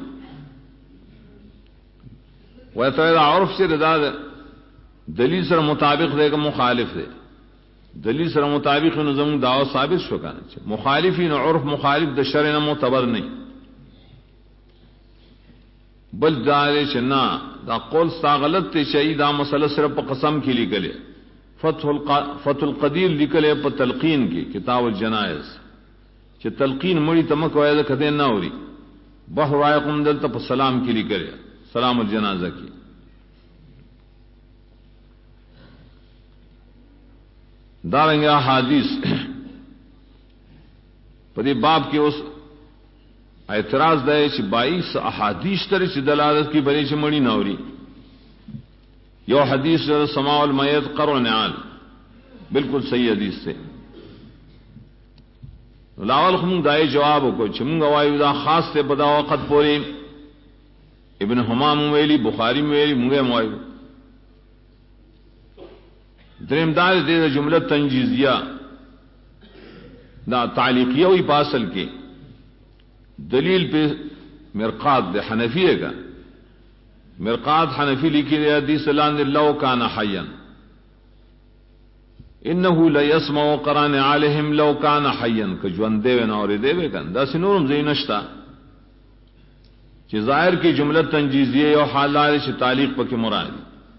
A: وته دا عرف سره دا دلیل سره مطابق دی که مخالف دی دلیل سره مطابق نو زموږ دعوا ثابت شو کنه چې مخالفین عرف مخالف د شرع نه معتبر نه بل دار چې نه دا قول ستا غلط ته شي دا مسله صرف په قسم کې لیکلې فتح القدیر لیکلې په تلقین کې کتاب الجنائز چې تلقین مړی تم کوی دا کده نه اوري بح رایقم دلته په سلام کې لیکلې سلام الجنازه کې دارنګ احادیث په دې باب کې اوس اعتراض دی چې 22 احادیث تر چې دلالت کی بری چې مړی نوري یو حدیث سماع المیت قرن عال بالکل صحیح حدیث سے لاول خم دای جواب کو چې موږ وایو دا خاص ته په دا وخت پورې ابن حمام ویلی بخاری ویلی موږ وایو دریم دار دې جمله تنجیزیه دا تعلیقیه وی پاسل کې دلیل پہ مرقات دے حنفیہ کا مرقات حنفی لکھی دے حدیث لان لو کان حیا انه لا يسمع قران عليهم لو كان حيا کجوان دے و نور دے و کن دا سنورم زینشتا چې ظاهر کی جمله تنجیزیه او حالات ش تعلیق پکې مراد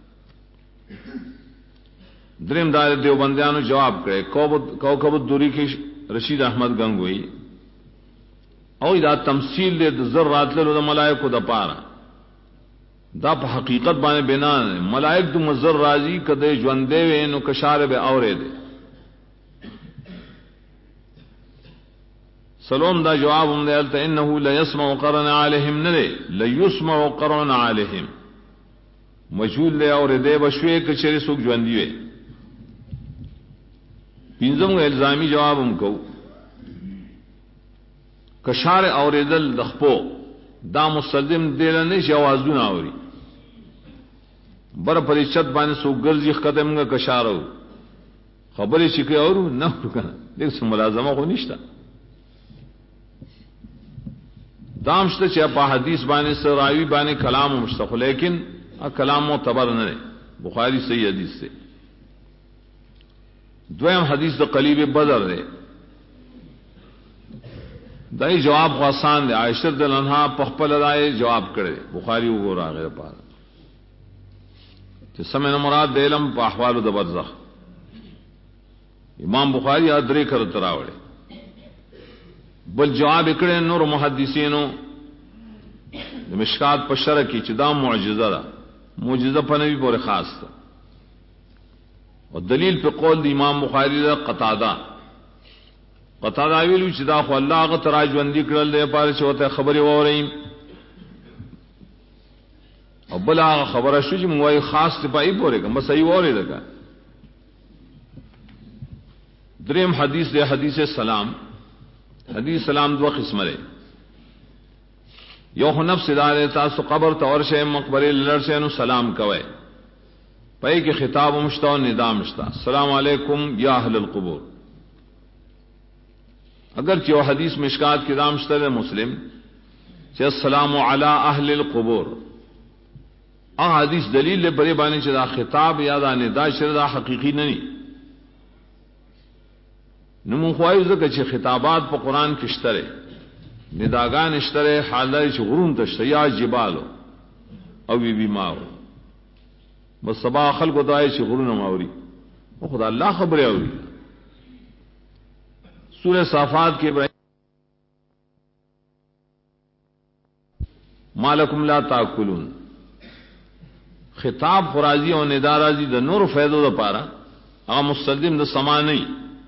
A: دریم دار دیوبندیانو جواب کړي کوكب الدوری کې رشید احمد گنگوئی او دا تمثيل دے ذرات له ملائکه د پاره دا په حقیقت باندې بنا ملائک د مزر راضی کده ژوندې وینو کشار به اورې دي سلام دا جواب هم دلته انه لا يسمع قرن عليهم نه لا يسمع قرن عليهم مجهول له اورې دي بشوي کچري سوق ژوندې وي پینځم الزامي جواب هم کو کشار اوریدل دخپو دا مسلم دل نه جوازونه اوري بر پریشت باندې سو ګرځي قدمګه کشارو خبرې چې کوي اورو نه کنه دغه ملازمه خو نشته دامشته چې په حدیث باندې سراوی باندې کلام مستقل لیکن کلام معتبر نه بخاری صحیح حدیث سے دویم حدیث د قلیب بدر ده دای جواب خو آسان دی عائشہ رضی اللہ عنہا په خپل راي جواب کړي بخاری وګورا غیر پاره چې سمه مراد د علم په احوال د برزخ امام بخاری ادرې کړ تراوړي بل جواب کړي نور محدثینو د مشکات په شرع کې چې دا معجزه ده معجزه په نبی پورې خاص ده اور دلیل پہ قول دی امام بخاری دا قتادہ ویلو چې دا خو الله هغه تراجوندی کړل دی پاره چې وته خبرې ووري او بل هغه خبره شو چې موږ خاص ته پای پورې کوم صحیح ووري دغه دریم حدیث دی حدیث سلام دو قسمه لري یو نفس ادارے تاسو قبر ته ورشه مقبره لرشه نو سلام کوي پای کې خطاب مشتا او ندا مشتا السلام علیکم یا اهل القبور اگر چې یو حدیث مشکات کې دام شته مسلم چې السلام علی اهل القبور ا حدیث دلیل له پرې باندې چې دا خطاب یا دا ندا شردا حقيقي نه ني نو مو خوایو ځکه چې خطابات په قران کې شته نداګان شته حالای چې غرون ته شیا جبالو او وی بیمار بس سبا خلق دای چې غرون ماوري او خدای الله خبره اوري سورہ صافات کے مالکم لا تاکلون خطاب خرازی او ندا راضی د نور فائدو د پاره هغه مستلزم د سما نه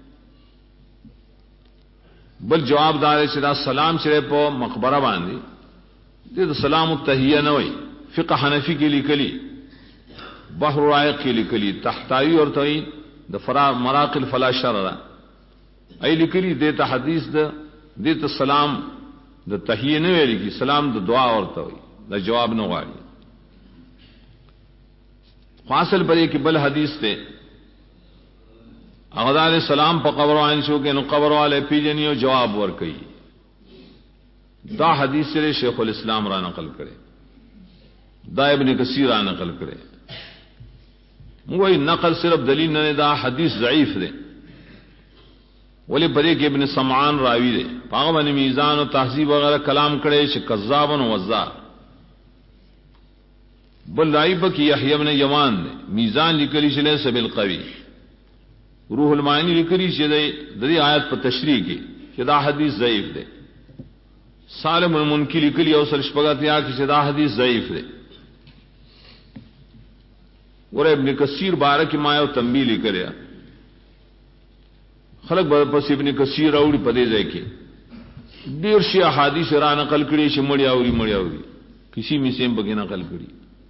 A: بل جواب دار چې دا سلام چې په مقبره باندې د سلام التحیه نه وي فقه حنفی کې لیکلي بحر رائق کې لیکلي تحتاوی اور توین د فرا مراقل فلا شرع ای لیکلی دیتا حدیث دیتا سلام د تحیه نه ویل کی سلام د دعا ورته وي دا جواب نه غواړي فاصل پرې کې بل حدیث ته اغدار سلام په قبر باندې شو کې نو قبر والے پیجنی او جواب ور کوي دا حدیث سره شیخ الاسلام را نقل کړي دا ابن کثیر را نقل کړي موږ نقل صرف دلیل نه دا حدیث ضعیف دی ولی پدې کې ابن سمعان راوی دی هغه باندې میزان او تهذیب وغیرہ کلام کړي چې کذاب او وزار بل لایب کې یحیی ابن یمان دی میزان لیکلی چې له سبیل قوی روح المعانی لیکلی چې د دې آیت په تشریح کې چې دا حدیث ضعیف دی سالم المنکی لیکلی او سر شپږاتیا کې چې دا حدیث ضعیف دی ور ابن کثیر بارک ما یو تنبیه لیکلی خلق به پس ابن کثیر اوړي په دې ځای کې ډیر شي احادیث را نقل کړي چې مړی اوري کسی میسیم بګی نقل کړي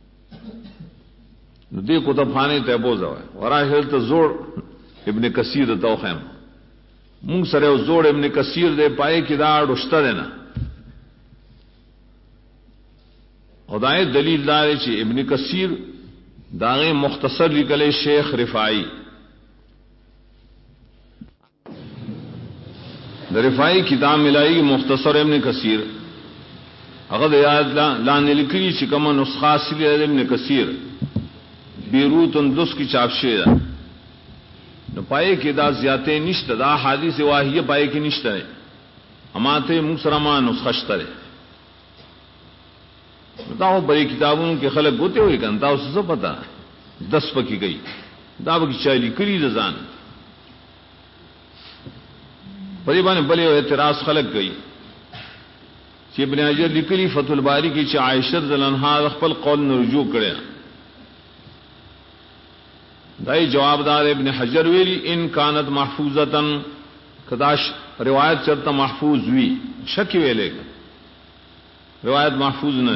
A: نو دې کو ته فانه ته بوزا وراه ته زوړ ابن کثیر ته خیم مونږ سره زوړ ابن کثیر دې پای کې دا ډشته ده نه خدای دلیل دار چې ابن کثیر داغه مختصر لیکل شیخ رفاعی د رفاعی کتاب ملایي مختصر ابن کثیر هغه د یاد لاندې لیکلي چې کومه نسخه اصلي ابن کثیر بیروت اندوس کی چاپ شوی ده نو پای کې دا زیاتې نشته دا حدیث واهیه پای کې نشته اماته مسلمان نسخه شته دا بری کتابونو کې خلک ګوته وي کنه تاسو څه پتا 10 پکې گئی دا به چالي کړی ځان په دې باندې بلې اعتراض خلک گئی چې ابن حجر لیکلی فتح الباری کې چې عائشہ رضی الله عنها خپل قول نه رجوع کړي دای جوابدار ابن حجر ویلی ان كانت محفوظه کداش روایت چرته محفوظ وی شک ویلې روایت محفوظ نه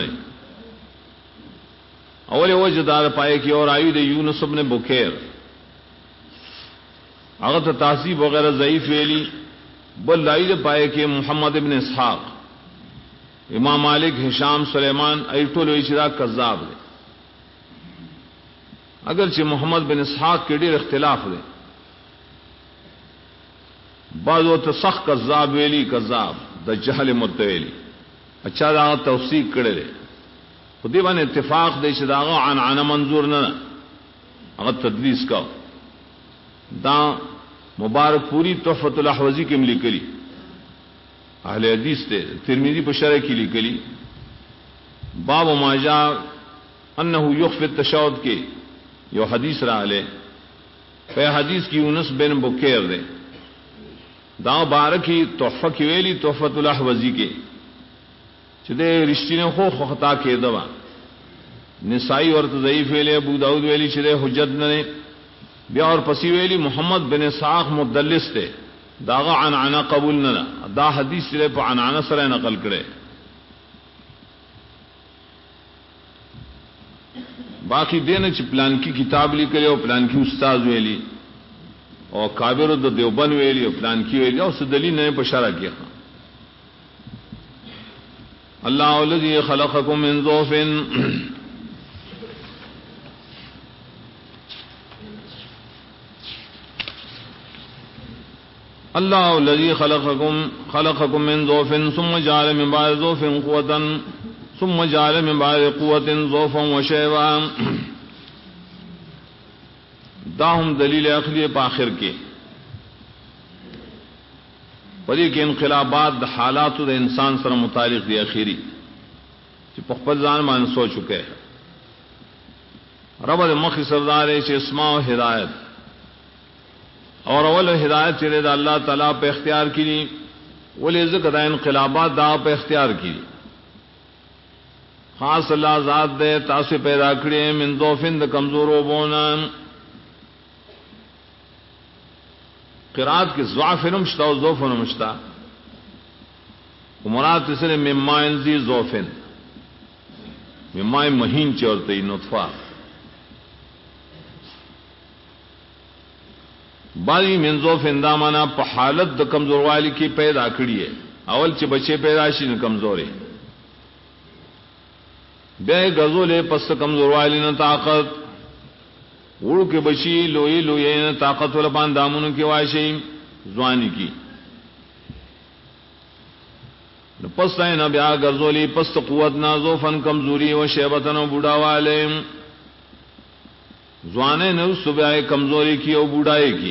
A: اول وجه دار پائے کی اور آئی دے یونس ابن بکیر هغه ته تعذیب وغیرہ ضعیف ویلی بل لائی دے پائے کہ محمد ابن اسحاق امام مالک ہشام سلیمان ایټول ویچرا کذاب دے اگرچہ محمد بن اسحاق کے ډیر اختلاف دے بعضو ته سخت کذاب ویلی کذاب د جهل متویلی اچھا دا توثیق کړي خو دې باندې اتفاق دی چې داغه عن منظور نه هغه تدلیس کا دا مبارک پوری تحفۃ الاحوزی کې لیکلی اهل حدیث ته ترمذی په شرح کې لیکلی باب ما جاء انه يخفي التشهد کې یو حدیث رااله په حدیث کې یونس بن بکیر دی دا بارکی تحفہ کې ویلی تحفۃ الاحوزی کې چې د رښتینه خو خطا کېدوا نسائی ورته ضعیف ویلې ابو داود ویلی چې د حجت نه بیا اور پسی ویلی محمد بن اسحاق مدلس ته داغه عنعنه قبول نه دا حدیث لري په عنعنه سره نقل کړي باقی دین چې پلان کی کتاب لیکلی او پلان کی استاد ویلی او کابر د دیوبند ویلی او پلان کی ویلی او څه دلیل نه په شرع کې الله الذي خلقكم من ضعف الله الذي خلقكم من ضعف ثم جعل من بعد ضعف قوة ثم جعل من بعد قوة ضعفا وشيبا دا هم دلیل عقلی په آخر کې پدې کې انقلابات د حالاتو د انسان سره متعلق دي اخیری چې په خپل ځان باندې سوچ چکے رب د مخ سردار چې اسماء او هدایت اور اول ہدایت چرے دا اللہ تعالیٰ پہ اختیار کی ولی ذکر دا انقلابات دا پہ اختیار کی خاص اللہ ذات دے تاسو پیدا کړی من ضعفن دا کمزورو بونا قرآت کی ضعف نمشتا و ضعف نمشتا مراد تسر ممائن زی ضعفن ممائن مہین چورتی نطفہ بعضی منزو فندامانا په حالت د کمزوروالی کې پیدا کړی ہے اول چې بچے پیدا شي نو کمزورې بیا غزولې پس کمزوروالی نه طاقت وړو کې بچي لوی لوی نه طاقت ول باندې دامونو کې واشي ځواني کې نو پس نه بیا غزولې پس قوت نازو فن کمزوري او شیبتن او بوډاواله ځوانه نو صبح کمزوری کی او بوډای کی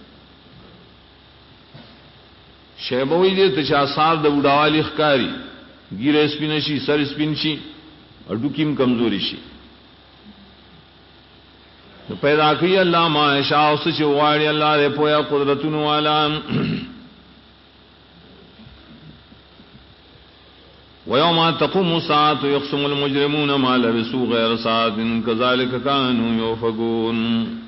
A: شیبوی دې ته آثار د بوډاوالی ښکاری ګیره سپین شي سر سپین شي اډو کیم کمزوری شي نو پیدا کوي الله ما شاء اوس چې واړي الله دې پویا قدرتونو والا ويوم تقوم الساعة يقسم المجرمون ما لبثوا غير ساعة كذلك كانوا يؤفكون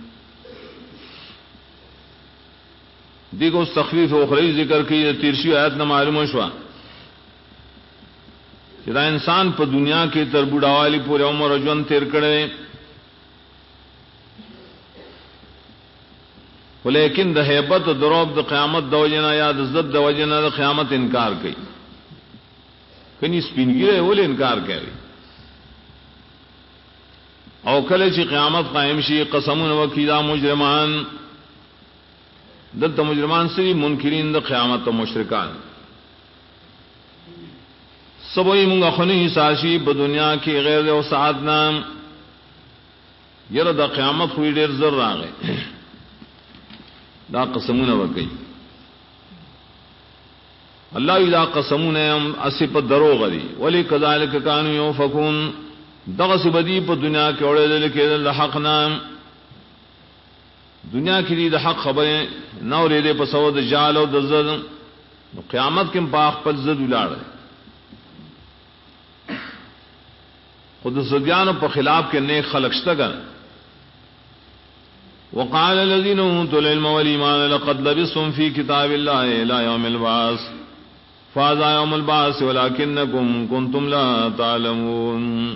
A: دیگو تخفیف اخری ذکر کی تیرشی آیت نہ معلوم شوا کہ دا انسان په دنیا کې تر بوډاوالی پورې عمر ژوند تیر کړي ولیکن د هیبت او دروب د قیامت د وجنه یا د عزت د وجنه د قیامت انکار کوي کني سپینګره ول انکار کوي او کله چې قیامت قائم شي قسمون وکیلا مجرمان دلته مجرمان سری منکرین د قیامت او مشرکان سبوی مونږه خونی ساشي په دنیا کې غیر او سعادت نام یره د قیامت خو ډیر زر راغی دا قسمونه وکي الله اذا قسمونه اسف دروغ دي ولی کذالک کانوا یوفکون دغه سبدی په دنیا کې اورېدل کېدل حق نام دنیا کې د حق خبره نه اورېدې په سود جال او د زد نو قیامت کې په خپل زد ولاړ خود زديانو په خلاف کې نیک خلق شته ګان وقال الذين اوتوا العلم والايمان لقد لبثتم في كتاب الله الى يوم البعث فهذا يوم البعث ولكنكم كنتم لا تعلمون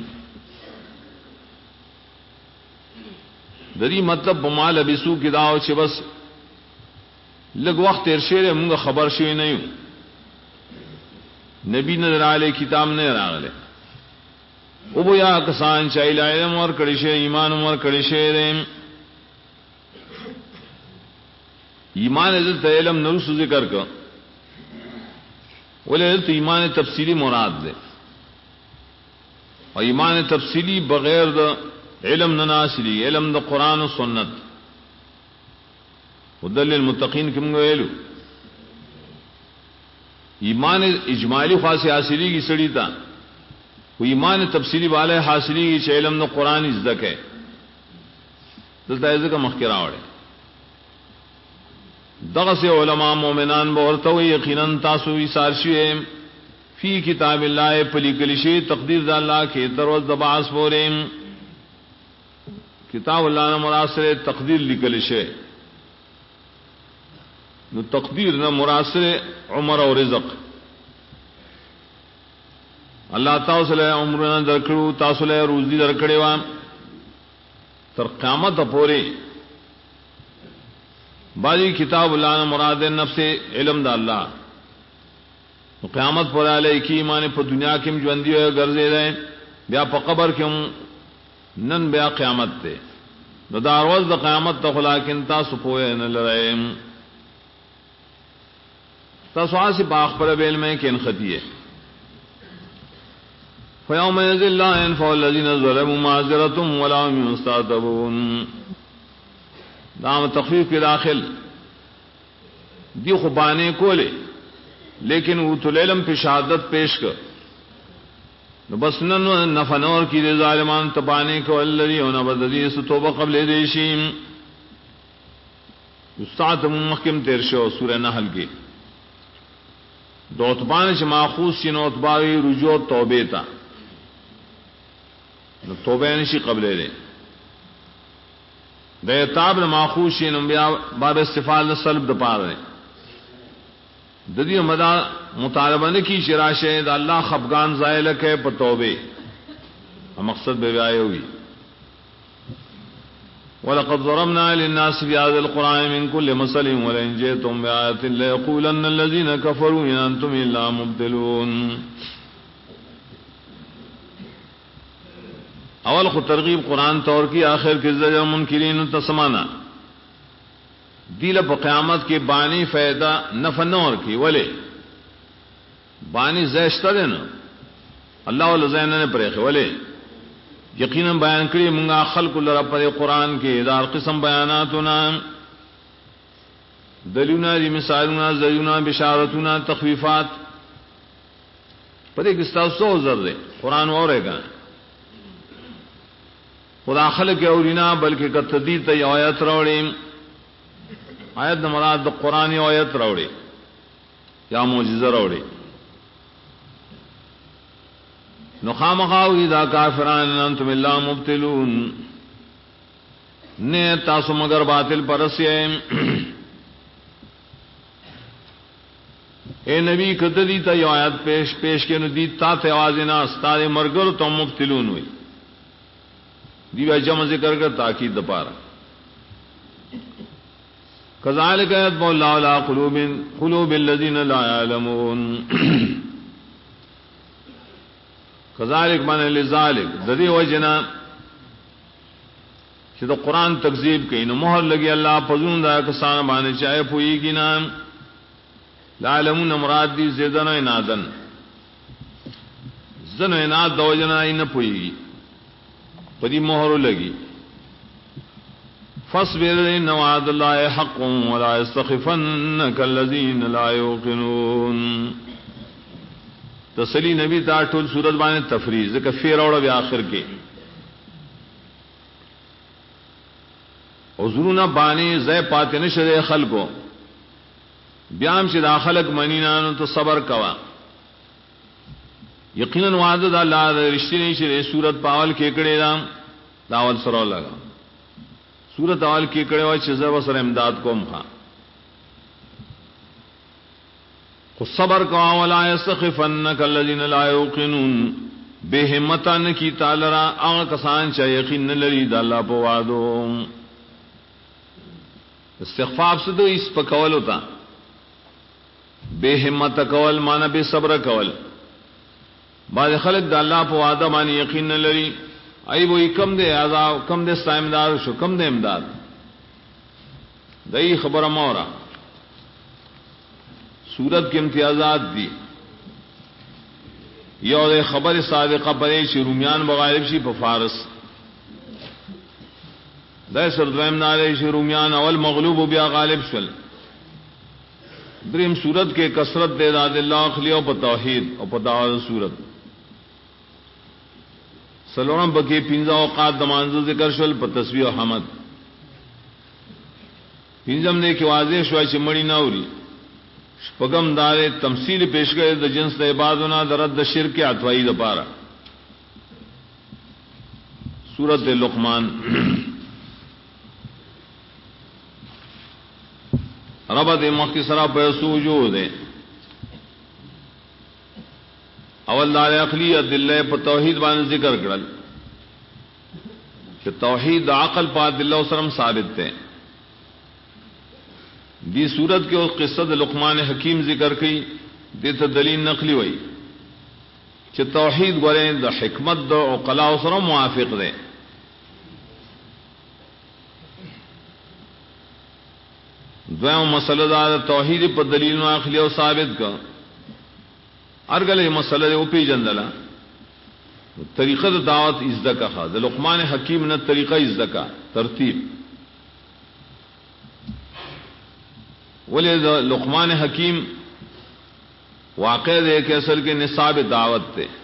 A: دری مطلب بما لبسو کې داو چې بس لږ وخت تیر شوی موږ خبر شوی نه یو نبی نظر علی کتاب نه راغله او بیا کسان چې علم ور کړی شي ایمان ور کړی شي ایمان عزت علم نو ذکر کو ولې ایمان تفصیلی مراد ده او ایمان تفصیلی بغیر د علم نناسلی علم د قرآن و سنت هدل للمتقین کوم ویلو ایمان اجمالی خاص حاصلی کی سړی تا و ایمان تفصیلی والے حاصلی کی علم د قرآن ذکر دلته ځکه مخکرا وړه دغه سه علما مومنان به ورته یقینا تاسو یې سارشي فی کتاب الله پلی کلی شی تقدیر د الله کې تر ورځ د باعث پورې کتاب الله نه مراد سره تقدیر لیکل شي نو تقدیر نه مراد سره عمر او رزق. الله تاسو له عمر درکړو تاسو له روزي درکړې و تر قیامت پورې. باقی کتاب الله نه مراد نفس علم د الله قیامت پر علی کی ایمان په دنیا کې ژوند دی ګرځي دی بیا په قبر کې نن بیا قیامت ته نو دا ورځ د قیامت ته خلاکن تاسو پوهه نه لرایم تاسو اسی باغ پر بیل میں کین خطیه فیوم یذل لا ينفع الذين ظلموا معذرتهم ولا هم يستعتبون. دا تخفیف کے داخل دی خبانے کولے لیکن وہ تو علم پہ شہادت پیش کر بس نفنور کی دے ظالمان تبانے کو الذی ہونا بددی سے توبہ قبل دیشیم. استاد محکم تیرشو سورہ نحل کی دوتبان سے ماخوذ سی نوتباوی رجوع توبے تا توبہ نشی قبل دے دے تاب ماخوذ سی نبیا باب استفال سلب دپا رہے ددی مدا مطالبہ نے کی شراشه دا اللہ خفغان زائل کے پتوبے مقصد بے آئے ہوئی. وَلَقَدْ ضَرَبْنَا لِلنَّاسِ فِي هَذَا الْقُرْآنِ مِنْ كُلِّ مَثَلٍ وَلَئِنْ جِئْتُمْ بِآيَةٍ لَيَقُولَنَّ الَّذِينَ كَفَرُوا إِنْ أَنْتُمْ إِلَّا مُبْطِلُونَ. اول خود ترغیب قرآن طور کی آخر کے زجر منکرین تسمانا دیل پا قیامت کی بانی فیدہ نفنور کی ولے بانی زیشتہ دینا اللہ والا زینہ نے پریخ ولے یقیناً بیان کری منگا خلق اللہ رب پر قرآن کے ادار قسم بیاناتنا دلیونا دی مثالونا زیونا بشارتونا تخویفات پر ایک استاسو زر دے قرآن اور گا خدا خلق اولینا بلکہ کتدید تی آیت روڑیم آیت مراد دا قرآنی آیت روڑی یا معجزہ روڑی نخام خاوی دا کافران انتم اللہ مبتلون نے تاسو مگر باطل پرسیم. اے نبی کتدی تا یہ آیت پیش کے ندی تا تے آوازنا استاد مرگر تو مبتلون ہوئی دیو جمع ذکر کر تاکید دپارا. کذالک یطبع اللہ علی قلوب الذین لا یعلمون. کذالک معنی لذالک ددی وجنا کہ تو قرآن تکذیب کئی نو مہر لگی اللہ پزون دا کسان بانے چاہے پوئی کی نام لا یعلمون مراد دی زیدن و انادن زن و اناد دو جنا نہ پوئی گی پدی مہر لگی. فاصبر ان وعد الله حق ولا يستخفنك الذين لا يوقنون. تسلی نبی تا ټول صورت باندې تفریز ذکر فیر اور بیا آخر کې حضورنا باندې زې پاتې نشه خلکو بیام چې دا خلق منینانو ته صبر کوا. یقینا وعده د الله رښتینی شي صورت پاول کې کړي داول سره لگا صورت اول کې کړي وای چې زو سره امداد کوم خان خو صبر کوا ولا یستخفنک الذین لا یوقنون به همتن کی تعالی را هغه کسان چې یقین نه لري د الله په وعدو. استخفاف سے تو اس پکول ہوتا بے همت کول معنی بے صبر کول. بعض خلق د الله په وعده باندې یقین نه لري ای وای کم دے عذاب کم دے سائمدار شو کم دے امداد دای خبر مورا. صورت کے امتیازات دی یو دے خبر صادقہ پرے چی رومیان بغالب شی پا فارس دای سردویم نارے شی رومیان اول مغلوب و بیا غالب شل. دریم صورت کے کثرت دے داد اللہ خلیو پا توحید اور پا دعوت صورت سلورم بکی پینزا اوقات دمانزو ذکر شل پا تسبیح و حمد. پینزم دے کی واضح شوائی چی مڑی ناوری شپگم دارے تمثیل پیش گئے دا جنس دا عبادنا دا رد دا شرک عطوائی دا پارا. سورت لقمان ربط مخ کی سرا پر سوجود ہے اول دار عقلی ادلہ پر توحید بان ذکر کرل کہ توحید عقل پا دلہ وسلم ثابت ہے دی صورت کے اس قصہ لقمان حکیم ذکر کی دیتا دلیل نقلی ہوئی کہ توحید گورے دا حکمت دا عقلا وسلم موافق دے دویم مسئلہ دا توحید پر دلیل نقلی و ثابت کا ارگل یہ مسئلہ دے اوپی جندلا طریقہ دا دعوت ازدکا خواہ دا لقمان حکیم نے طریقہ ازدکا ترتیب ولی دا لقمان حکیم واقع دے کہ اصل کے نصاب دعوت تے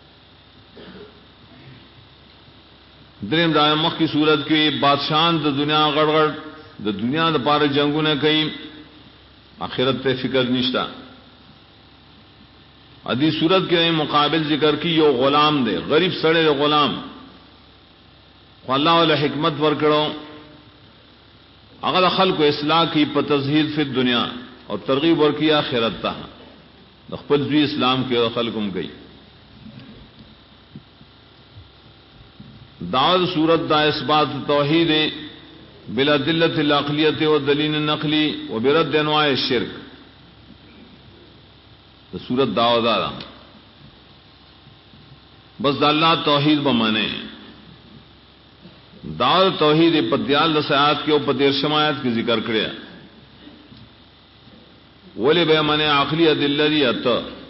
A: دریم دا مخ کی صورت کی بادشاہان دا دنیا گڑگڑ دا دنیا دا پارے جنگوں نے کئی آخرت تے فکر نشتا ادی صورت کے مقابل ذکر کی یو غلام دے غریب سڑے غلام اللہ علیہ حکمت ورکڑو اگر خلق کو اصلاح کی پتزہید فی دنیا اور ترغیب ورکی آخرت تا خپل دوی اسلام کے خلقم گئی دعوت صورت دا اثبات توحید بلا دلت العقلیت و دلیل نقلی و برد انواع الشرک صورت دعوت دارا بس دا اللہ توحید بمانے دعوت توحید پدیال رسایات کے اوپر دیر شمایت کی ذکر کریا ولی بے من عقلی ادلہ ات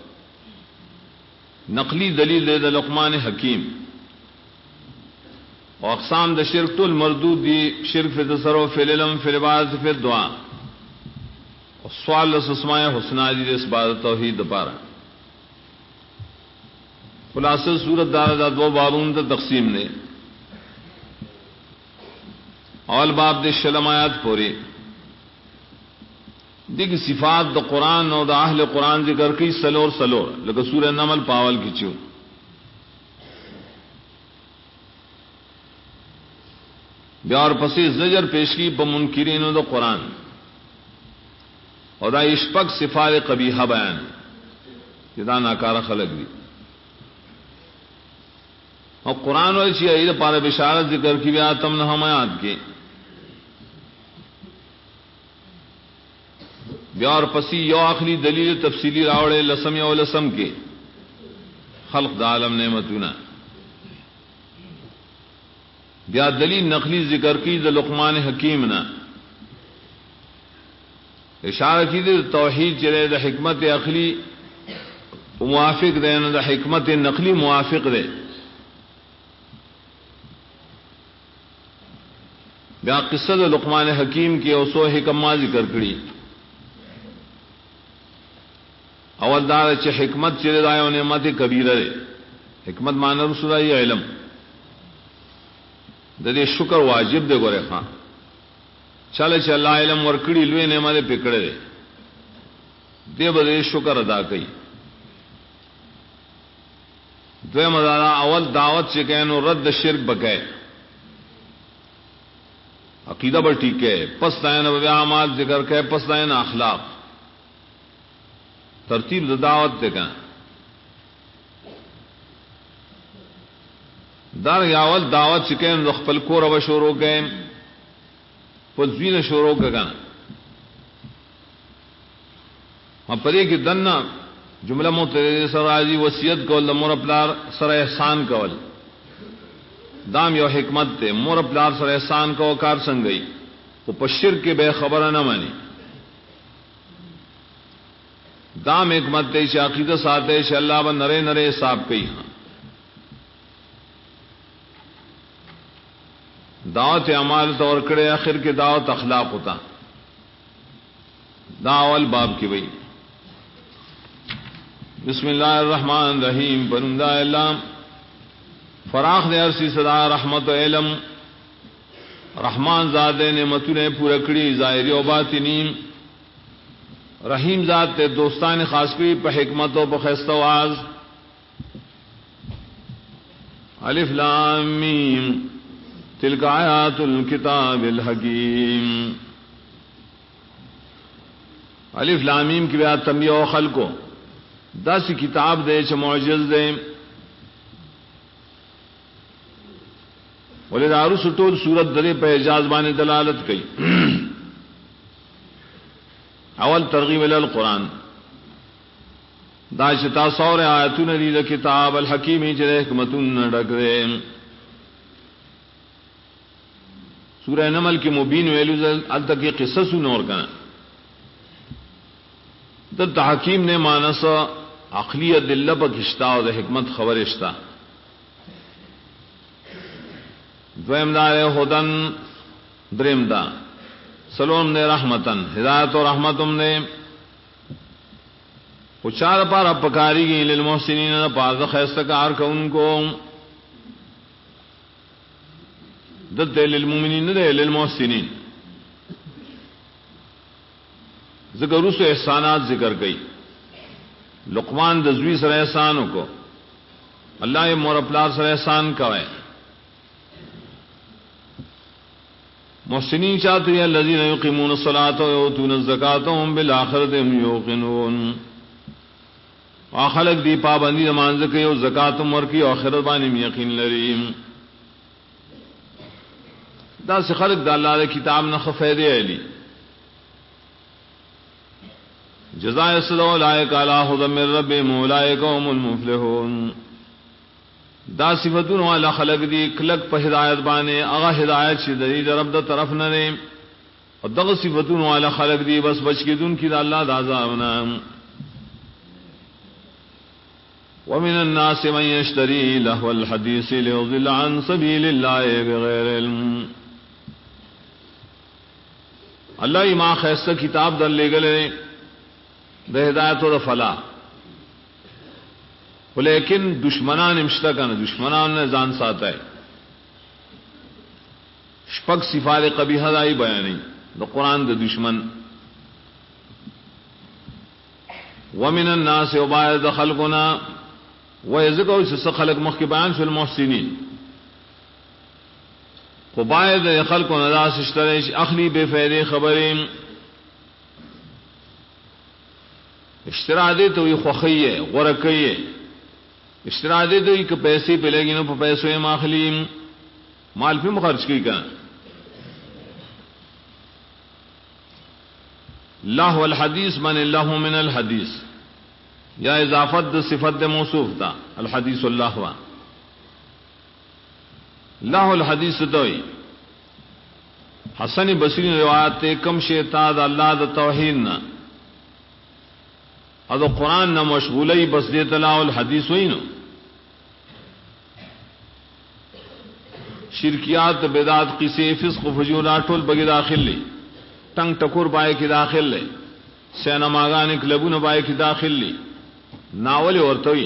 A: نقلی دلیل دے دا لقمان حکیم و اقسام دا شرک تو المردود دی شرک فی تصرف فی العلم فی العبادت فی الدعا و سوال اسماء حسنہ دی اس بات توحید پارا خلاصہ صورت دار دا دو بارون دا تقسیم نے اول باب دے شلم آیات پوری دیکھ صفات دا قرآن اور دا اہل قرآن ذکر کی سلور سلور لکہ سورہ نمل پاول کی چو بیار پسی زجر پیش کی بمنکرین دا قرآن اور دا اشپک صفات قبیحہ بیان جدا ناکارہ خلق دی اور قرآن والی چیئے عید پارا بشارت ذکر کی بیا تم نہ ہمایات کی بیار پسی یو آخری دلیل تفصیلی راوڑے لسم یا لسم کے خلق دا عالم نعمتونا بیا دلیل نقلی ذکر کی دا لقمان حکیمنا اشارہ کی دے توحید چرے دا حکمت عقلی موافق دے دا حکمت نقلی موافق دے بیا قصہ دا لقمان حکیم کی اوسو حکمہ ذکر کری اول دار چ حکمت چرے دایو نعمت کبیرہ دے حکمت معنی رسول یہ علم دے شکر واجب دے گورے خان چلے چ اللہ علم ورکڑی لوی نعمت پکڑے دے دے بدے شکر ادا کئی دوے مدارا اول دعوت چکینو رد شرک بکے عقیدہ بر ٹھیک ہے پس دائن اعمال ذکر کہ پس دائن اخلاق ترتیب دعوت دے کہاں دار یاول دعوت چکین رخپل کو رو شورو گئے پزوین شورو کا کہاں ہم پری کی دنہ جملہ متر سراجی وصیت کول مور پلار سر احسان کول دام یو حکمت تے مور پلار سر احسان کو کار سنگئی وہ پشر کے بے خبر نہ مانی دام حکمت تے عقیدہ ساتے ش اللہ ب نرے نرے حساب کئی ہاں دعوت اعمال طور کرے آخر کے دعوت اخلاق ہوتا داول باب کی بھئی بسم اللہ الرحمن الرحیم پرندہ علام فراخ دے عرصی صدا رحمت و علم رحمان ذات نعمتوں نے پورا کڑی ظاہری و باطنی رحیم ذات تے دوستان خاص کی پہ حکمت و بخیست واز الف لام میم تلک آیات الکتاب الحکیم الف لام میم کی بیا تنبیہ او خلقو داسی کتاب دے چ معجز دے ولې دارو سټول صورت درې په اعجاز باندې دلالت کوي. اول ترغیب ال القرآن دا شتا سور آیاتونه دي د کتاب الحکیم چې حکمتونه ډک دي. سورہ نمل کې مبین ویلو ال تک قصص نور کنا د تحکیم نے مانس عقلی دل پکشتا او د حکمت خبر اشتا. دویم دا هدن دریم دا سلام نے رحمتن ہدایت و رحمتم نے اچار پار پکاری گی للمحسنین پاز خیستکار کا ان کو دلتے للمؤمنین دے للمحسنین ذکر اس احسانات ذکر گئی. لقمان دزوی سر احسانوں کو اللہ مور اپلار سر احسان کوئے. محسنین چاہتے ہیں الذین یقیمون الصلاۃ ویؤتون الزکاۃ وهم بالآخرۃ هم یوقنون. خلق دی پابندی نماز کوي او زکات ورکي او آخرت باندې یقین لري. دا سے خلق د الله کتاب نه خفیده علی جزاء الصلاة اولئک علی هدى من ربهم اولئک هم المفلحون. دا صفتون والا خلق دی کلک په ہدایت باندې هغه ہدایت چې د رب د طرف نه نه او دغه صفتون والا خلق دی بس بچ کیدون کی د الله د عذاب نه. ومن الناس من يشتري لهو الحديث ليضل عن سبيل الله بغير علم. اللہ ما خیستہ کتاب در لے گلے د ہدایت و فلاح لیکن دشمنان امشتہ کا نا دشمنان نے جان ساتا ہے شپک صفات قبیحہ دائی بیانی دا قرآن دا دشمن. ومن الناس وبائد خلقنا ویذکر سے خلق مخ کے بیان فی المحسنین قبائد خلقنا دا سشترش اخلی بے فیدے خبریں اشتراع دے تو یہ خوخیے غرقیے اشتراع دے تو یہ پیسے پہ لگی نو پیسوں ماخلیم مال پہ خرچ کی کا. لہو الحدیث من اللہ من الحدیث یا اضافت صفت موصوف تھا الحدیث اللہ وا لہو الحدیث دوئی حسن بصری روایت کم شیطان اللہ دا توحید نہ ادو قرآن نہ مشغولی بس دے تلاو الحدیث ہوئی نو شرکیات بدعات قصے فسق و فجورات ټول بگی داخل لی ٹنگ ٹکور بائے کی داخل لے سینما گانے کلبون بائے کی داخل لی ناول ورتوی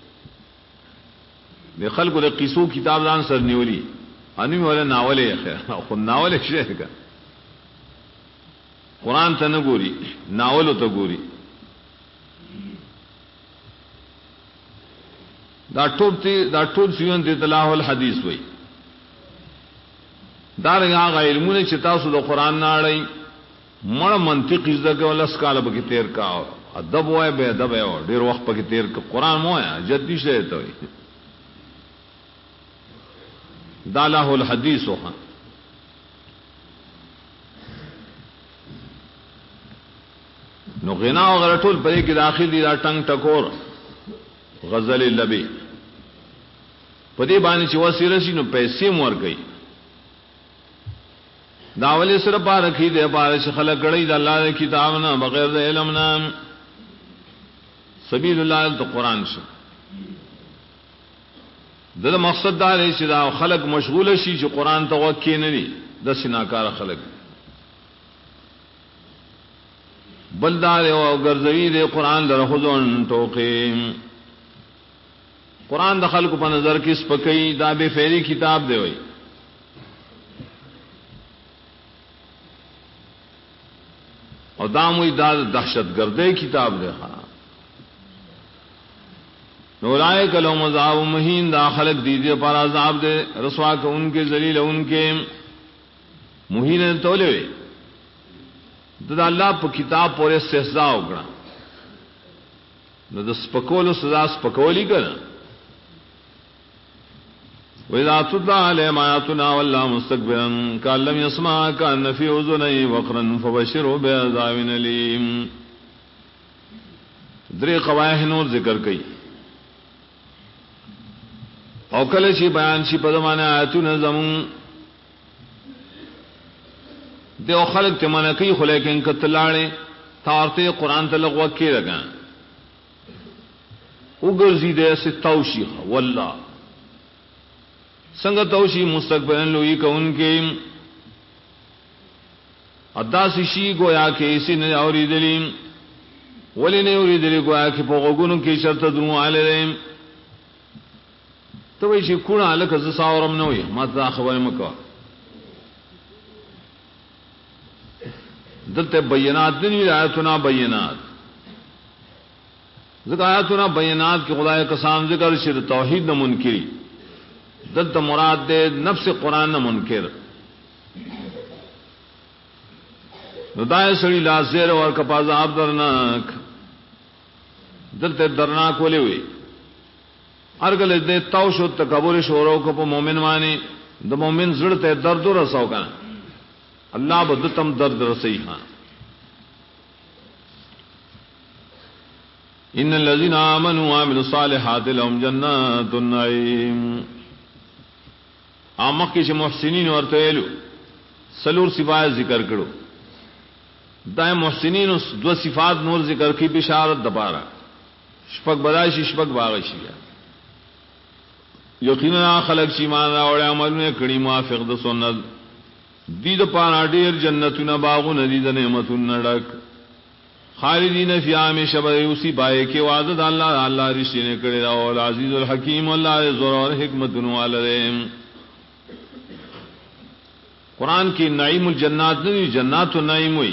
A: دے خلق دے قصو کتاب دان سر نیولی انمی والا ناول خیر خود ناول شیخ کا قرآن تا نگوری ناولو تا گوری. دا ټول سیون ته تلاوه الحدیث وای. دا هغه علمونه چې تاسو د قران نه اړای مړ منطق زده ول اسکاله به تیر کا ادب وای به ادب وای ډیر وخت پکې تیر کا قران مو یا جدي شه ته وای. دا له الحدیث وها نو غنا او غره ټول پرې کې داخل دي دا ټنګ ټکور غزل لبی پدې باندې چې وسیله شي نو پیسې مور کوي. دا ولې سره پاره کې دې پاره چې خلک غړي د الله کتاب نه بغیر د علم نه سبیل الله ته قران شو. دغه مقصد دا دی چې دا خلک مشغوله شي چې قران ته وکې نه دي د سناکار خلک بلدار او ګرځوي د قران درخوځون ټوکې. قرآن د خلکو په نظر کې سپکای دا به فیری کتاب دی وای. او دا موي دا دهشتګردۍ کتاب دی ښا. نورائے کلو مذاب مہین دا خلق دیدے پر عذاب دے رسوا کو ان کے ذلیل ان کے مہین تولے دا اللہ پا کتاب پورے استحزاء اکڑا نو دا سپکولو سزا سپکولی کنا وَإِذَا تُتْلَى عَلَيْهِمْ آيَاتُنَا وَلَّى مُسْتَكْبِرًا كَأَن لَّمْ يَسْمَعْهَا كَأَنَّ فِي أُذُنَيْهِ وَقْرًا فَبَشِّرْهُ بِعَذَابٍ أَلِيمٍ درې قواعد نور ذکر کړي او کله چې بیان شي په زمانه آیاتونه زمون دیو خلق ته منه کوي خو لیکن کتلاړي تارته قران ته لغوه کې لگا وګرځي دې ستوشي والله څنګه توشي مستقبلن لوی کونکي ادا شي گویا کې اسی نه اوریدلې ولې نه اوریدلې گویا کې په غوګونو کې شرط درو علي ته وی چې کونه الکه ز ساورم نه وي ما ته خبره مکو دلته بینات دي آیاتنا بینات ذکر آیاتنا بینات کې خدای قسم ذکر شر توحید نه منکری دلته مراد دے نفس قرآن نہ منکر ندائے سڑی لازیر اور کپاز آپ درناک دلتے درناک والے ہوئے ارگل دے توش و تکبر شورو کو پا مومن مانی دا مومن زڑتے درد و رسو کا اللہ بدتم درد رسی ہاں ان الذين آمنوا وعملوا الصالحات لهم جنات النعيم آمک کې محسنین ورته ویلو سلور صفات ذکر کړو دای محسنین دو صفات نور ذکر کی بشارت دپاره شپږ بدایشي شپږ باغشي یقینا خلق چې ایمان راوړي عملونه کړي موافق د سنت دي د پاره ډیر جنتونه باغونه دي د نعمتونو ډک خالدین فی همیشه به اوسی پای کې وعده د الله رښتینه کړي او العزیز الحکیم الله زور حکمت والرحم قرآن کی نعیم الجنات نہیں جنات النعیم ہوئی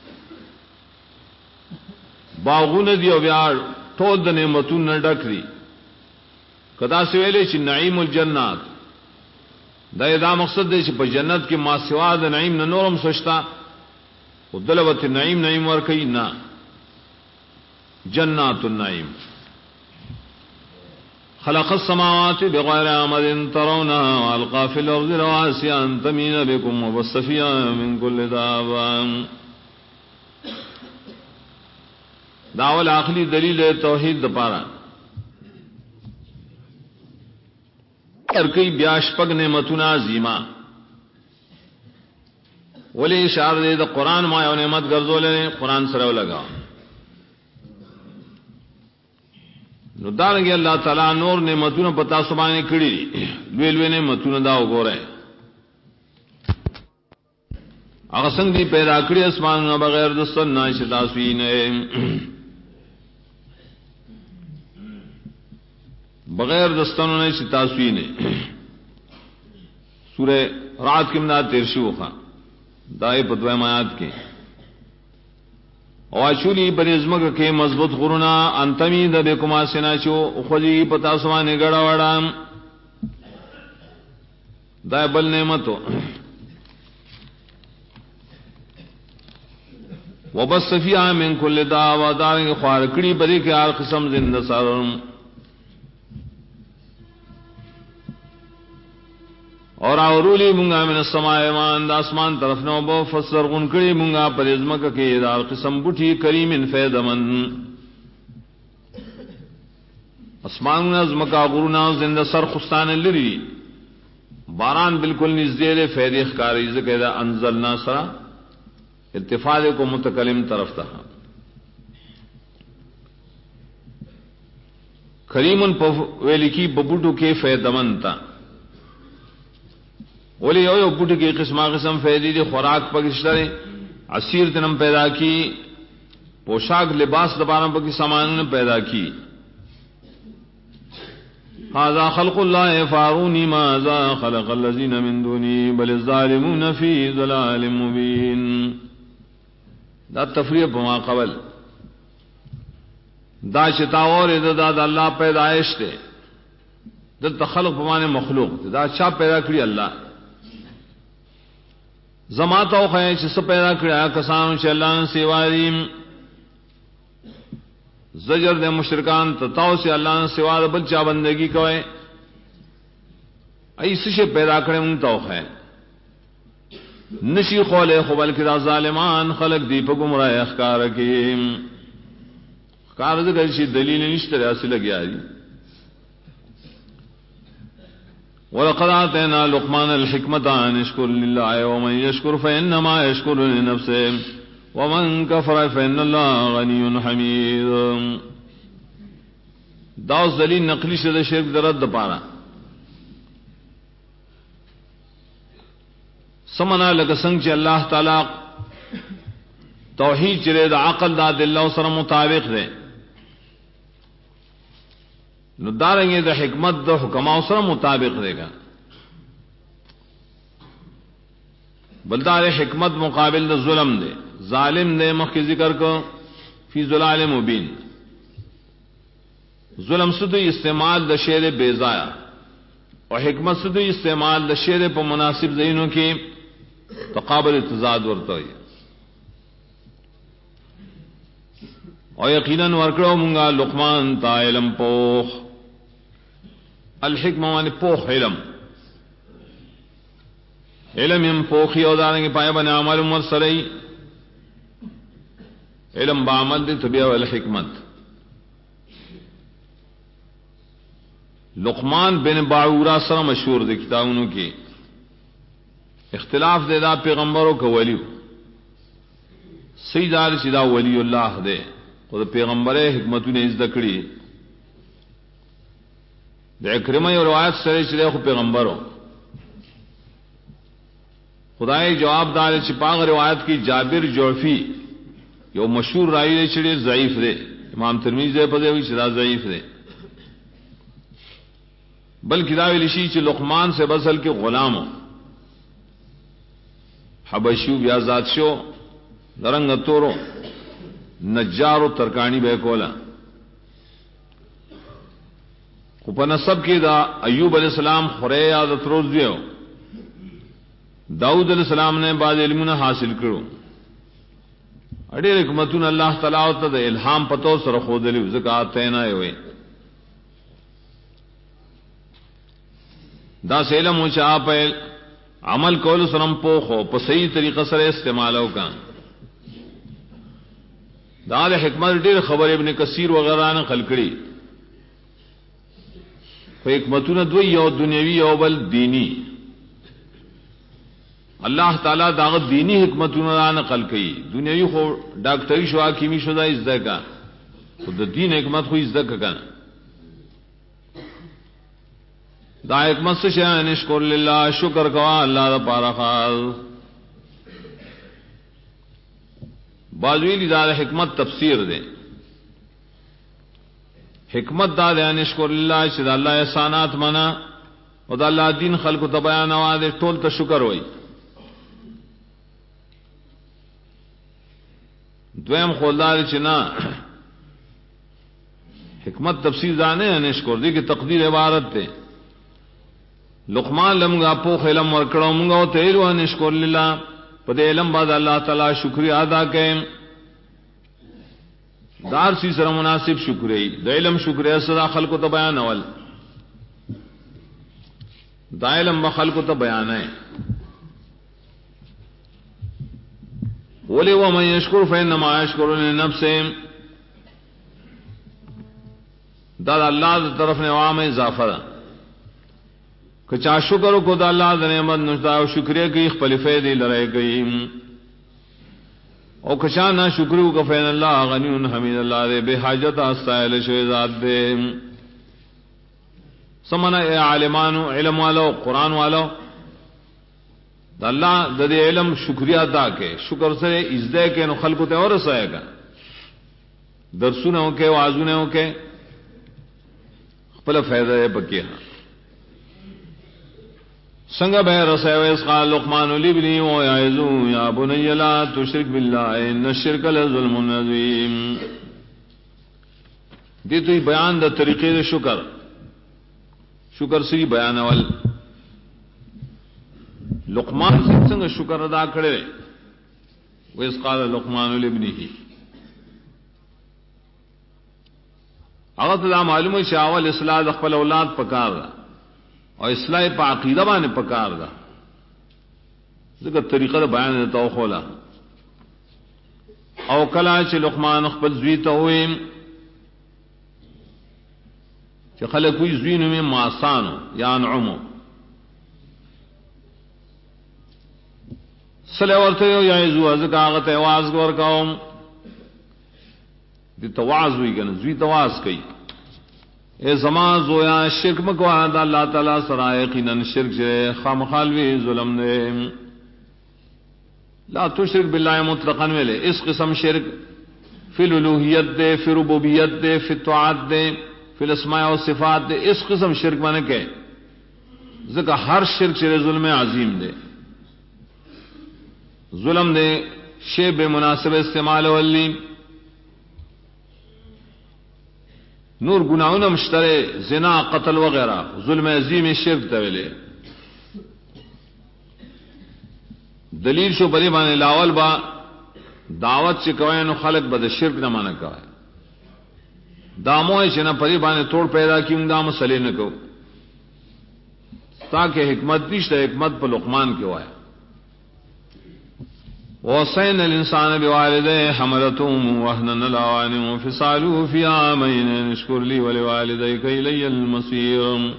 A: باغون دی او بیا ټول د نعمتونو ډک دي کدا سویلې چې نعیم الجنات دا مقصد دی چې په جنت کې ما سوا د نعیم نه نورم سوچتا او دلوت نعیم ور کوي نه جنات النعیم خلق السماوات بغير عمد ترونها والقى في الارض رواسي ان تميد بكم وبث فيها من كل دابة داول عقلی دلیل توحید دپارا ارکی بیاش پگ نعمتنا عظیمہ ولی اشار دے دا قرآن ما یو نعمت گرزو لے قرآن سرو لگا نو دارنگی اللہ تعالیٰ نور نعمتونه پتا سبانے کړي لوی لوی نعمتونه دا وګوره هغه څنګه دی پیدا کړی اسمانونه بغیر د سن نشه تاسو نه بغیر د ستنو نه تاسو نه سورہ رات کې منا تیر شو ښا دای په دوه آیات کې او چولی بنزمک کې مضبوط غرونا انتمی د بکما سنا چو خوځي پتا سمانه غړا وړا دای بل نعمتو وبس فیها من کل دعوا دار خوار کړي بری کې هر قسم زنده سارم اور اورولی مونگا من السماء ایمان دا اسمان طرف نو بو فسرغن کری مونگا پر ازمک کی دار قسم بوٹی کریم فیدمن اسمان ازمکا غرونا زندہ سر خستان لری باران بالکل نزدیر فید اخکاری ذکر دا انزلنا سرا ارتفاع کو متکلم طرف تا کریم ویلی کی ببوٹو کے فیدمن تا ولی یو بوټی کې قسم فائدې دي خوراک پکشتره عصیر تنم پیدا کی پوشاک لباس دبارم پکی سامان پیدا کی هذا خلق الله فاروني ماذا خلق الذين من دوني بل الظالمون في ضلال مبين دا تفریح بما قبل دا شتاور دا الله پیدائش ته دلته خلق بمانه مخلوق دا چا پیدا کړی الله زماتا او خی چې پیدا کړیا کسانو چې الله نه سوا دي زجر د مشرکان تتاو سے اللہ نے سوا بل چا بندگی کوئے ایسی سے پیدا کرے ان توخ ہے نشی خولے خو بلکہ دا ظالمان خلق دی پا گمراہ اخکار کی اخکار دکر شی دلیل نشتر ایسی لگیا جی وَلَقَدْ آتَيْنَا لُقْمَانَ الْحِكْمَةَ أَنِ اشْكُرْ لِلَّهِ وَمَنْ يَشْكُرْ فَإِنَّمَا يَشْكُرُ لِنَفْسِهِ ومن كفر فإن الله غني حميد. دا دلیل نقلی شد شرک درد پارا سمنا لگ سنگ چ اللہ تعالی توحید چرے دا عقل دا دل اللہ سره مطابق دے نو دارنگے دا حکمت دا حکماں سره مطابق دے گا بلدار حکمت مقابل دا ظلم دے ظالم نے مخ ذکر کو فی ظلال مبین ظلم سدو استعمال د شعر بے ضائع اور حکمت سدو استعمال د شعر پر مناسب ذہنوں کی تقابل اتضاد ورتا ہوئی اور یقیناً ورکڑو منگا لقمان تا علم پوخ الحکمہ معنی پوخ علم علم پوخی اور دارنگے پائے بنے عمل عمر سرئی علم بعمل دی طبیع والحکمت لقمان بن باعورا سره مشہور دے کتابوں کی اختلاف دے دا پیغمبروں کا ولیو سیدار چدا ولی اللہ دے خود پیغمبر حکمتوں نے از دکڑی دے اکرمہ روایت سرے چلے خود پیغمبروں خدای جواب دار چپاغ روایت کی جابر جعفی یو مشہور رائی دے چڑے ضعیف دے امام ترمذی دے پدے ہوئی چدا ضعیف دے بلکہ دا لشی چ لقمان سے بسل کے غلام حبشیو بیا ذات شو درنگ تورو نجار و ترکانی بے کولا خو نسب کی دا ایوب علیہ السلام خورے عادت روز دیو داؤد علیہ السلام نے بعض علمونه حاصل کرو اڑے حکمتون اللہ تعالی ته د الهام پتو سره خودلی زکات تینا وي دا سلم او چا په عمل کول سرم پوخو په صحیح طریقه سره استعمالو کا دا د حکمت ډیر خبر ابن کثیر وغیرہ نه خلقړي خو حکمتونه دوی یو دنیوي او بل دینی اللہ تعالی داغت دینی حکمتونه نقل کړي دنیوي خو ډاکټري شو حکیمی شو دا ازده کا خود دین حکمت خو ازده کا دا حکمت سے شان نشکر للہ شکر کوا اللہ دا پارا خال بازوی دا حکمت تفسیر دے حکمت دا دے نشکر للہ چې دا اللہ احسانات منا او دا اللہ دین خلق ته بیان دے ټول ته شکر ہوئی دویم خولدار چنا حکمت تفسیر دانے نشکر دی کہ تقدیر عبارت تے لقمان لمگا پوخ علم ورکڑو منگا و تیرو نشکر للہ پدے علم بعد اللہ تعالی شکریہ ادا کے دار سی سر مناسب شکریہ دا علم شکریہ صدا خلق تا بیان اول دا علم خلق تا بیان ہے بولے وہ میں یشکر فإنما یشکر لنفسه دا اللہ دی طرف نے عوام اضافہ دا کچا شکر کو دا اللہ دی نعمت نشتا و شکریہ کی خپل فیدی لرائے گئی او کچا نہ شکر کو فین اللہ غنی حمید اللہ دے بے حاجت استائل شوی ذات دے سمنا اے عالمانو علم والو قرآن والو دا اللہ دا دے علم شکریہ ادا کے شکر سے ازدے کے نو خلقو تے اور سائے گا درسونے ہو کے وعظونے ہو کے خپل فیضہ پکیا سنگ بے رسے ویس قال لقمان لابنی و یعظو یا بنی لا تشرک باللہ ان الشرک لظلم عظیم دی تو بیان دا طریقے دے شکر سی بیان اول لقمان څنګه شکر ادا کړي ویس قال لقمان لابنه هغه ته معلومه شاول اصلاح د خپل اولاد پکار ده او اصلاح په عقیده باندې پکار ده ځکه طریقه د بیان ته توخولا او کله چې لقمان خپل زوی ته ویم چې خلک وی زوی نو ما آسانو یا انعمو سله ورته یا یزو ځکه هغه ته आवाज ورکاوم دي تواز وی کنه زوی تواز کوي اے زمان زویا شرک مکو دا اللہ تعالی سره یقینا شرک سے خامخالوی ظلم نے لا تشرک بالله مطلقاً ویلے اس قسم شرک فی الالوہیت دے فی ربوبیت دے فی الطاعات دے فی الاسماء و صفات دے اس قسم شرک مانے کہ ذکر ہر شرک سے ظلم عظیم دے ظلم دے شی بے مناسب استعمال والی نور گناہوں مشترے زنا قتل وغیرہ ظلم عظیم شرک تویلے دلیل شو بری بانے لاول با دعوت سے کوئے نو خلق بد شرک نہ مانا کوئے داموئے چنا پری بانے توڑ پیدا کیوں دام سلے نہ کو تاکہ حکمت دیشتہ حکمت پر لقمان کیوں آئے وصين الإنسان بوالديه حملته وهنا على وهن وفصاله في عامين أن اشكر لي ولوالديك إلي المصير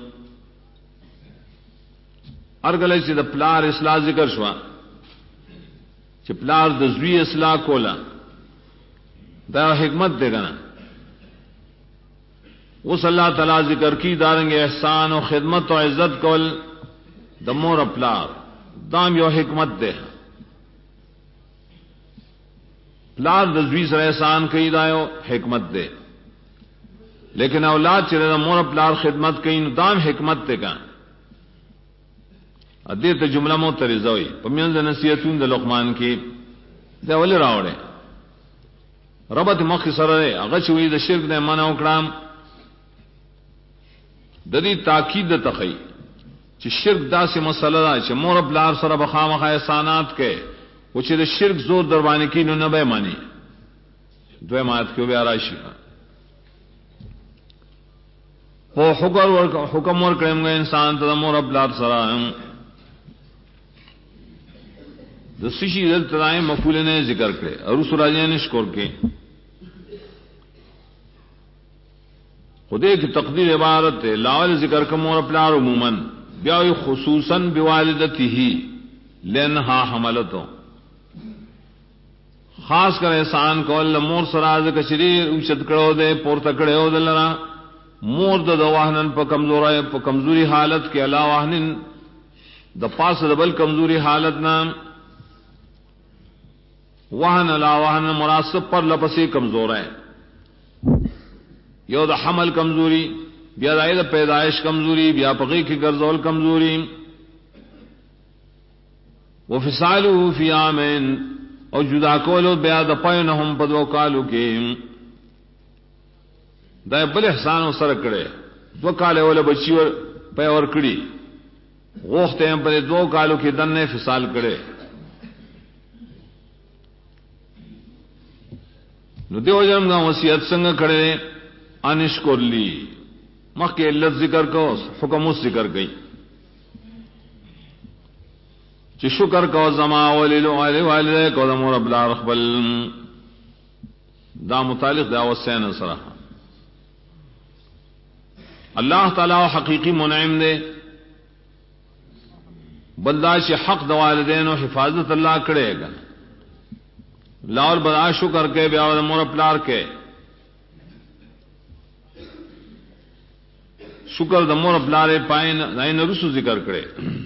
A: ارگلے چې د پلار اصلاح ذکر شو چې پلار د زوی اصلاح کولا دا حکمت دی کنه اوس الله تعالی ذکر کی دارنګ احسان او خدمت او عزت کول د مور پلار دام یو حکمت دی پلار د زوی سره احسان کوي دا یو حکمت ده لیکن اولاد چې د مور پلار خدمت کوي نو دام حکمت ده کا ادې ته جمله مو ترځوي په منځ نصیحتون د لقمان کې دا ولې راوړې ربط مخ سره هغه چې وی د شرک نه منع وکړم د دې تاکید ته کوي چې شرک داسې مسله ده چې مور پلار سره بخامخه احسانات کوي و چې د شرک زور دروانه کې نو نه به مانی دوی مات کې بیا راشي او حکم ور کړم انسان ته مور بلار سره د سشي دل ترای مفعول نه ذکر کړي او سورایه نشکور کې خدای کی تقدیر عبارت ہے لاول ذکر کوم مور بلار عموما بیا خصوصا بوالدته لنها حملته خاص کر احسان کول مور سراز کشری اوچت کړو دے پورته کړو دلرا مور د واهنن په کمزوري حالت کې علا واهنن د پاس د بل کمزوري حالت نام واهن علا واهن مناسب پر لپسې کمزور ہے یو د حمل کمزوری بیا د پیدائش کمزوری بیا پغی کې ګرځول کمزوری وفصاله فی عامین او جدا کولو بیا د پاینه هم په دوه کالو کې دا بل احسان سره کړي دوه کال ول بچی ور په ور کړی غوښته هم په دوه کالو کې دنه فصال کړي نو دیو جن غا وصیت څنګه کړي انشکر لی مخکې لفظ ذکر کو حکم ذکر کړي چې شکر کو زما ولل والدے کو مور بلا رخبل دا متعلق دا وسین سره الله تعالی حقیقی منعم دے بلدا چې حق د والدین او حفاظت الله کړي گا لاول بدا شکر کې بیا د مور پلار کې شکر د مور پلار پاین نه رسو ذکر کړي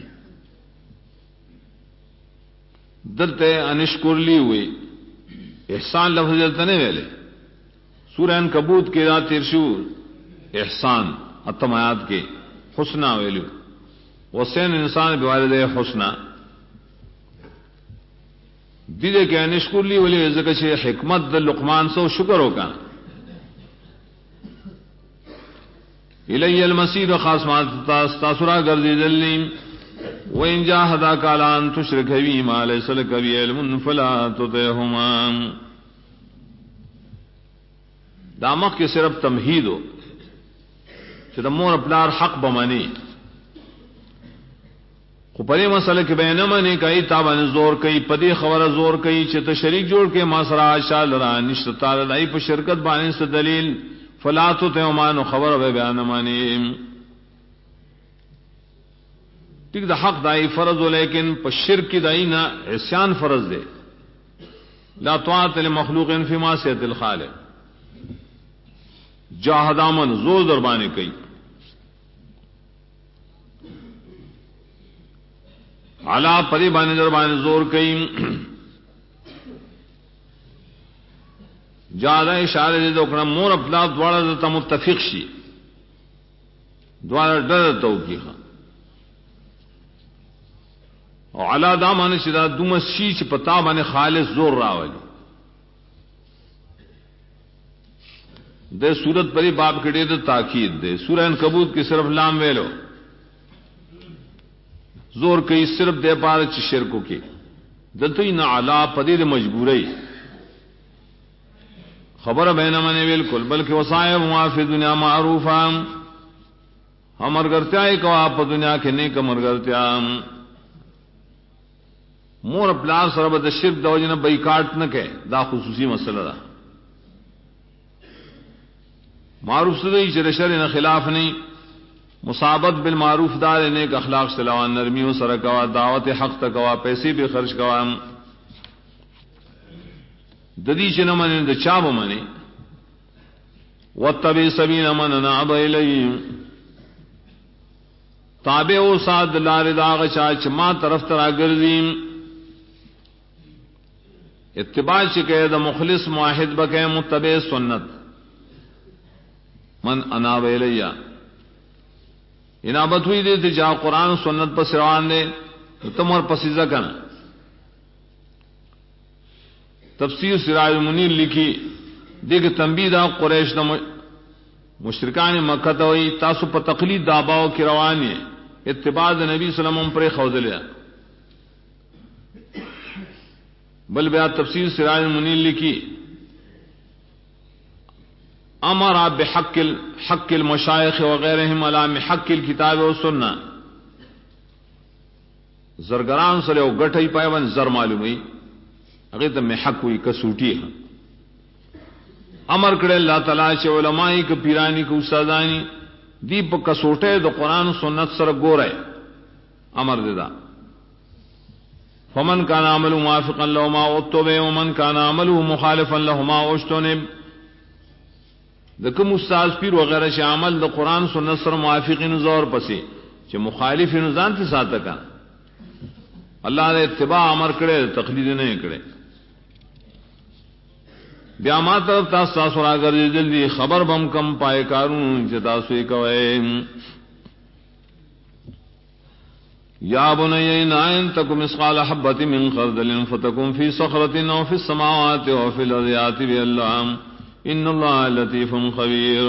A: دلته انشکر لی ہوئی احسان لفظ دلته نه ویلې سورہ عنکبوت کې را تیر شو احسان اتم آیات کې حسنا ویلو وصین انسان بوالدے حسنا دیدے کہ انشکر لی ولی ذکر چې حکمت د لقمان سو شکر ہوگا الی المسیر خاص ما تاسرا گردیدلی وَإِن جَاهَدَاكَ عَلَىٰ أَن تُشْرِكَ بِي مَا لَيْسَ لَكَ بِهِ عِلْمٌ فَلَا تُطِعْهُمَا. دا مخ کې صرف تمهید ہو چې د مور پلار حق بمانی، خو په دې مسله کې به نه منې کوي تا باندې زور کوي، په دې خبره زور کوي چې ته شریک جوړ کې ما سره عاشا لرا نشته تعالی دای په شرکت باندې څه دلیل، فلا تطعهما، نو خبره به بیان مانی. ٹھیک دا حق دای فرض ہو، لیکن په شرک دای نه عصیان فرض دی. لا طاعت لمخلوق فی معصیت الخالق. جاہد امن زور دربانے کئی علا پری بانے دربانے زور کئی جادہ اشارے دے دوکنا مور اپلا دوارا دتا متفق شی دوارا ڈر توقی خان اور علا دا مانے شدہ دومس شی چی پتا بانے خالص زور راولی. دے سورت پری باب کڑے تو تاکید دے. سورہ عنکبوت کی صرف لام ویلو زور کئی صرف دے پار چ شرکو کی دتوی نہ علا پدی دے مجبوری خبر بہنا منے بالکل، بلکہ وصائے معافی دنیا معروفا ہمر کرتیا کو آپ دنیا کے نیک امر کرتیا. مور پلار سربت شرک دو جن بائیکاٹ نہ کہ دا خصوصی مسئلہ دا. معروف سے چر شر نہ خلاف نہیں، مصابت بالمعروف دار نیک اخلاق سے لوا، نرمیوں سر کوا، دعوت حق تک کوا، پیسے بھی خرچ کوا. ددی چ نہ منے د چا و منے وتبع سبیل من اناب الی، تابع او ساد لار داغ چا چ ما طرف ترا گردیم. اتباع چکے د مخلص موحد بکے متبع سنت من اناب الیہ. انابت ہوئی دے تے جا قرآن سنت پر سروان دے تم اور پسیزہ کنا. تفسیر سراج المنیر لکھی دیکھ تنبیہ دا قریش دا مشرکان مکہ تا ہوئی تاسو پا تقلید داباو کی روانی ہے، اتباع دا نبی صلی اللہ علیہ وسلم پر خوض لیا. بل بیا تفسیر سراج المنیر لکھی امر بحق المشایخ وغیرهم على حق الكتاب والسنہ. زرگران سره او غټي پایون زر معلومي هغه ته محق وي کسوټي. امر کړه الله تعالی چې علماي ک پیرانی کو استادانی دی په کسوټه د قران سنت سره ګوره امر دیدا. فمن كان عمله موافقا لهما واتبع ومن كان عمله مخالفا لهما واجتنب. د کوم استاد پیر وغیرہ چې عمل د قران سنت سره موافقین زور پسې چې مخالفین ځان ته ساته کا. الله دې اتباع امر کړي تقلید نه کړي. بیا ما طرف تاسو راګرځي جلدی خبر بم کم پای کارون چې تاسو یې کوي. یا بنی ان تکم مثقال حبۃ من خردل فتکن فی صخرۃ او فی السماوات او فی الارض یاتی بالله ان اللہ لطیف خبیر.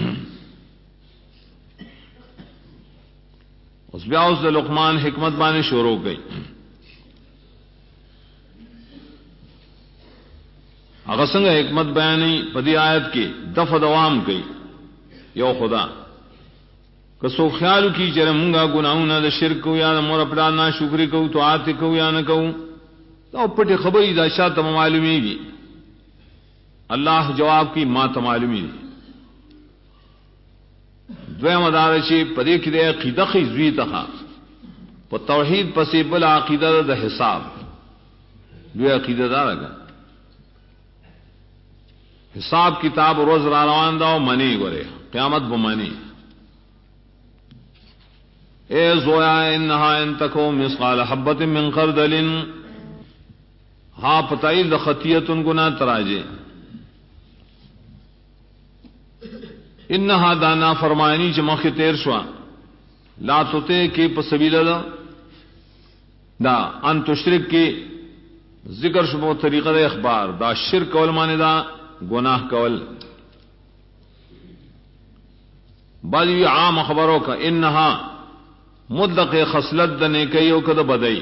A: اس بیا اس لقمان حکمت بانے شروع گئی. اگر سنگ حکمت بیانی پدی آیت کی دفع دوام کی یو خدا کسو خیال کی چرے منگا گناہوں نہ شرک کو یا مور اپنا نہ شکری کو تو آتی کو یا نہ کہوں تو پٹی خبری دا شاہ تم معلومی گی. اللہ جواب کی ما تمالمی دویم ادارشی پدې کې د عقیده خې زوی ته په توحید پسې بل عقیده د حساب دوی عقیده دارګه حساب کتاب روز را روان دا او منی غره قیامت به منی. اے زویا انها ان تکو مثقال حبۃ من خردل ها پتایل د خطیه گناہ تراجه انها دانا فرمانی چې مخه تیر شو لا توته کې په سبیل دا ان تشرک کې ذکر شبو طریقه د اخبار دا شرک کول معنی دا گناہ کول. بعضی عام خبروں کا انها مطلق خصلت د نیکی او کده بدای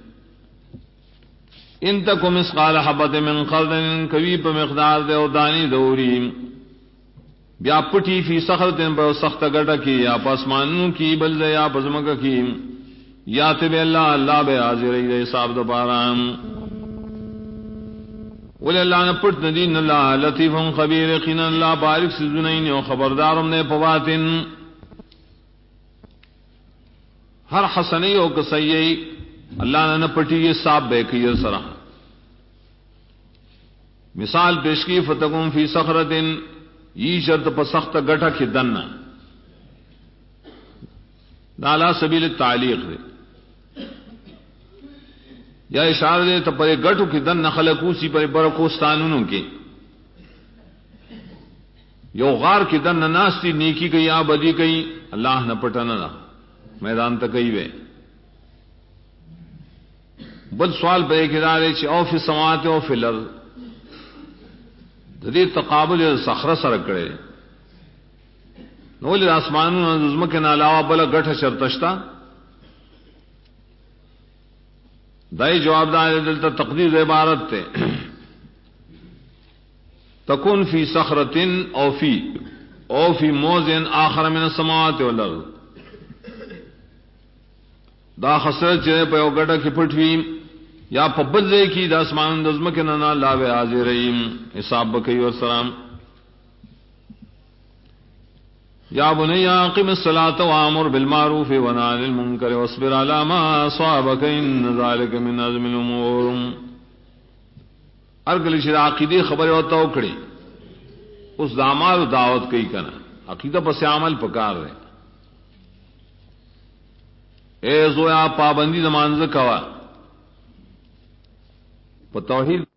A: ان تکم مسقال حبه من خردل کوي په مقدار د او دانی دوري بیا پټي فی صخرتن په سخت غټه کی یا پسمانو کی بل یا پزمک کی یا ته الله الله به حاضر ای حساب د بارام ول الله نه پټ ندین الله لطیف خبیر قین الله بارک سزنین او خبردارم نه پواتن ہر حسنی او کسیئی اللہ نے پٹی یہ صاحب بے کی سرا مثال پیش کی فتقم فی صخرت یہ شرط پر سخت گٹھا کی دن نالا سبیل تعلیق دے یا اشارہ دے تو پر گٹھو کی دن خلقوسی پر برکوستانوں کے یو غار کی دن ناستی نیکی گئی آ بدی گئی اللہ نہ پٹانا نہ میدان تکئی وے بل سوال پہ ایک ادارے چ او فی السماوات او فی الارض ددی تقابل صخره سره کړي نو له اسمانونو زمکه نه علاوه بل غټه شرطشتا دای جواب دار دلته تقدیر عبارت ته تكون فی صخره او فی موضع آخر من السماوات والارض دا خسرت چې په یو ګډه کې پټوي یا په بل ځای کې د اسمان د زمکه نه لاوي حاضرین حساب وکي ور سلام یا بني اقم الصلاه وامر بالمعروف ونهى عن المنكر واصبر على ما اصابك ان ذلك من عزم الامور ارګل چې عقیده خبره وته وکړي اوس د اعمال دعوت کوي کنه عقیده پس عمل پکار دی اے زویا پابندی زمانځ کوا په توحید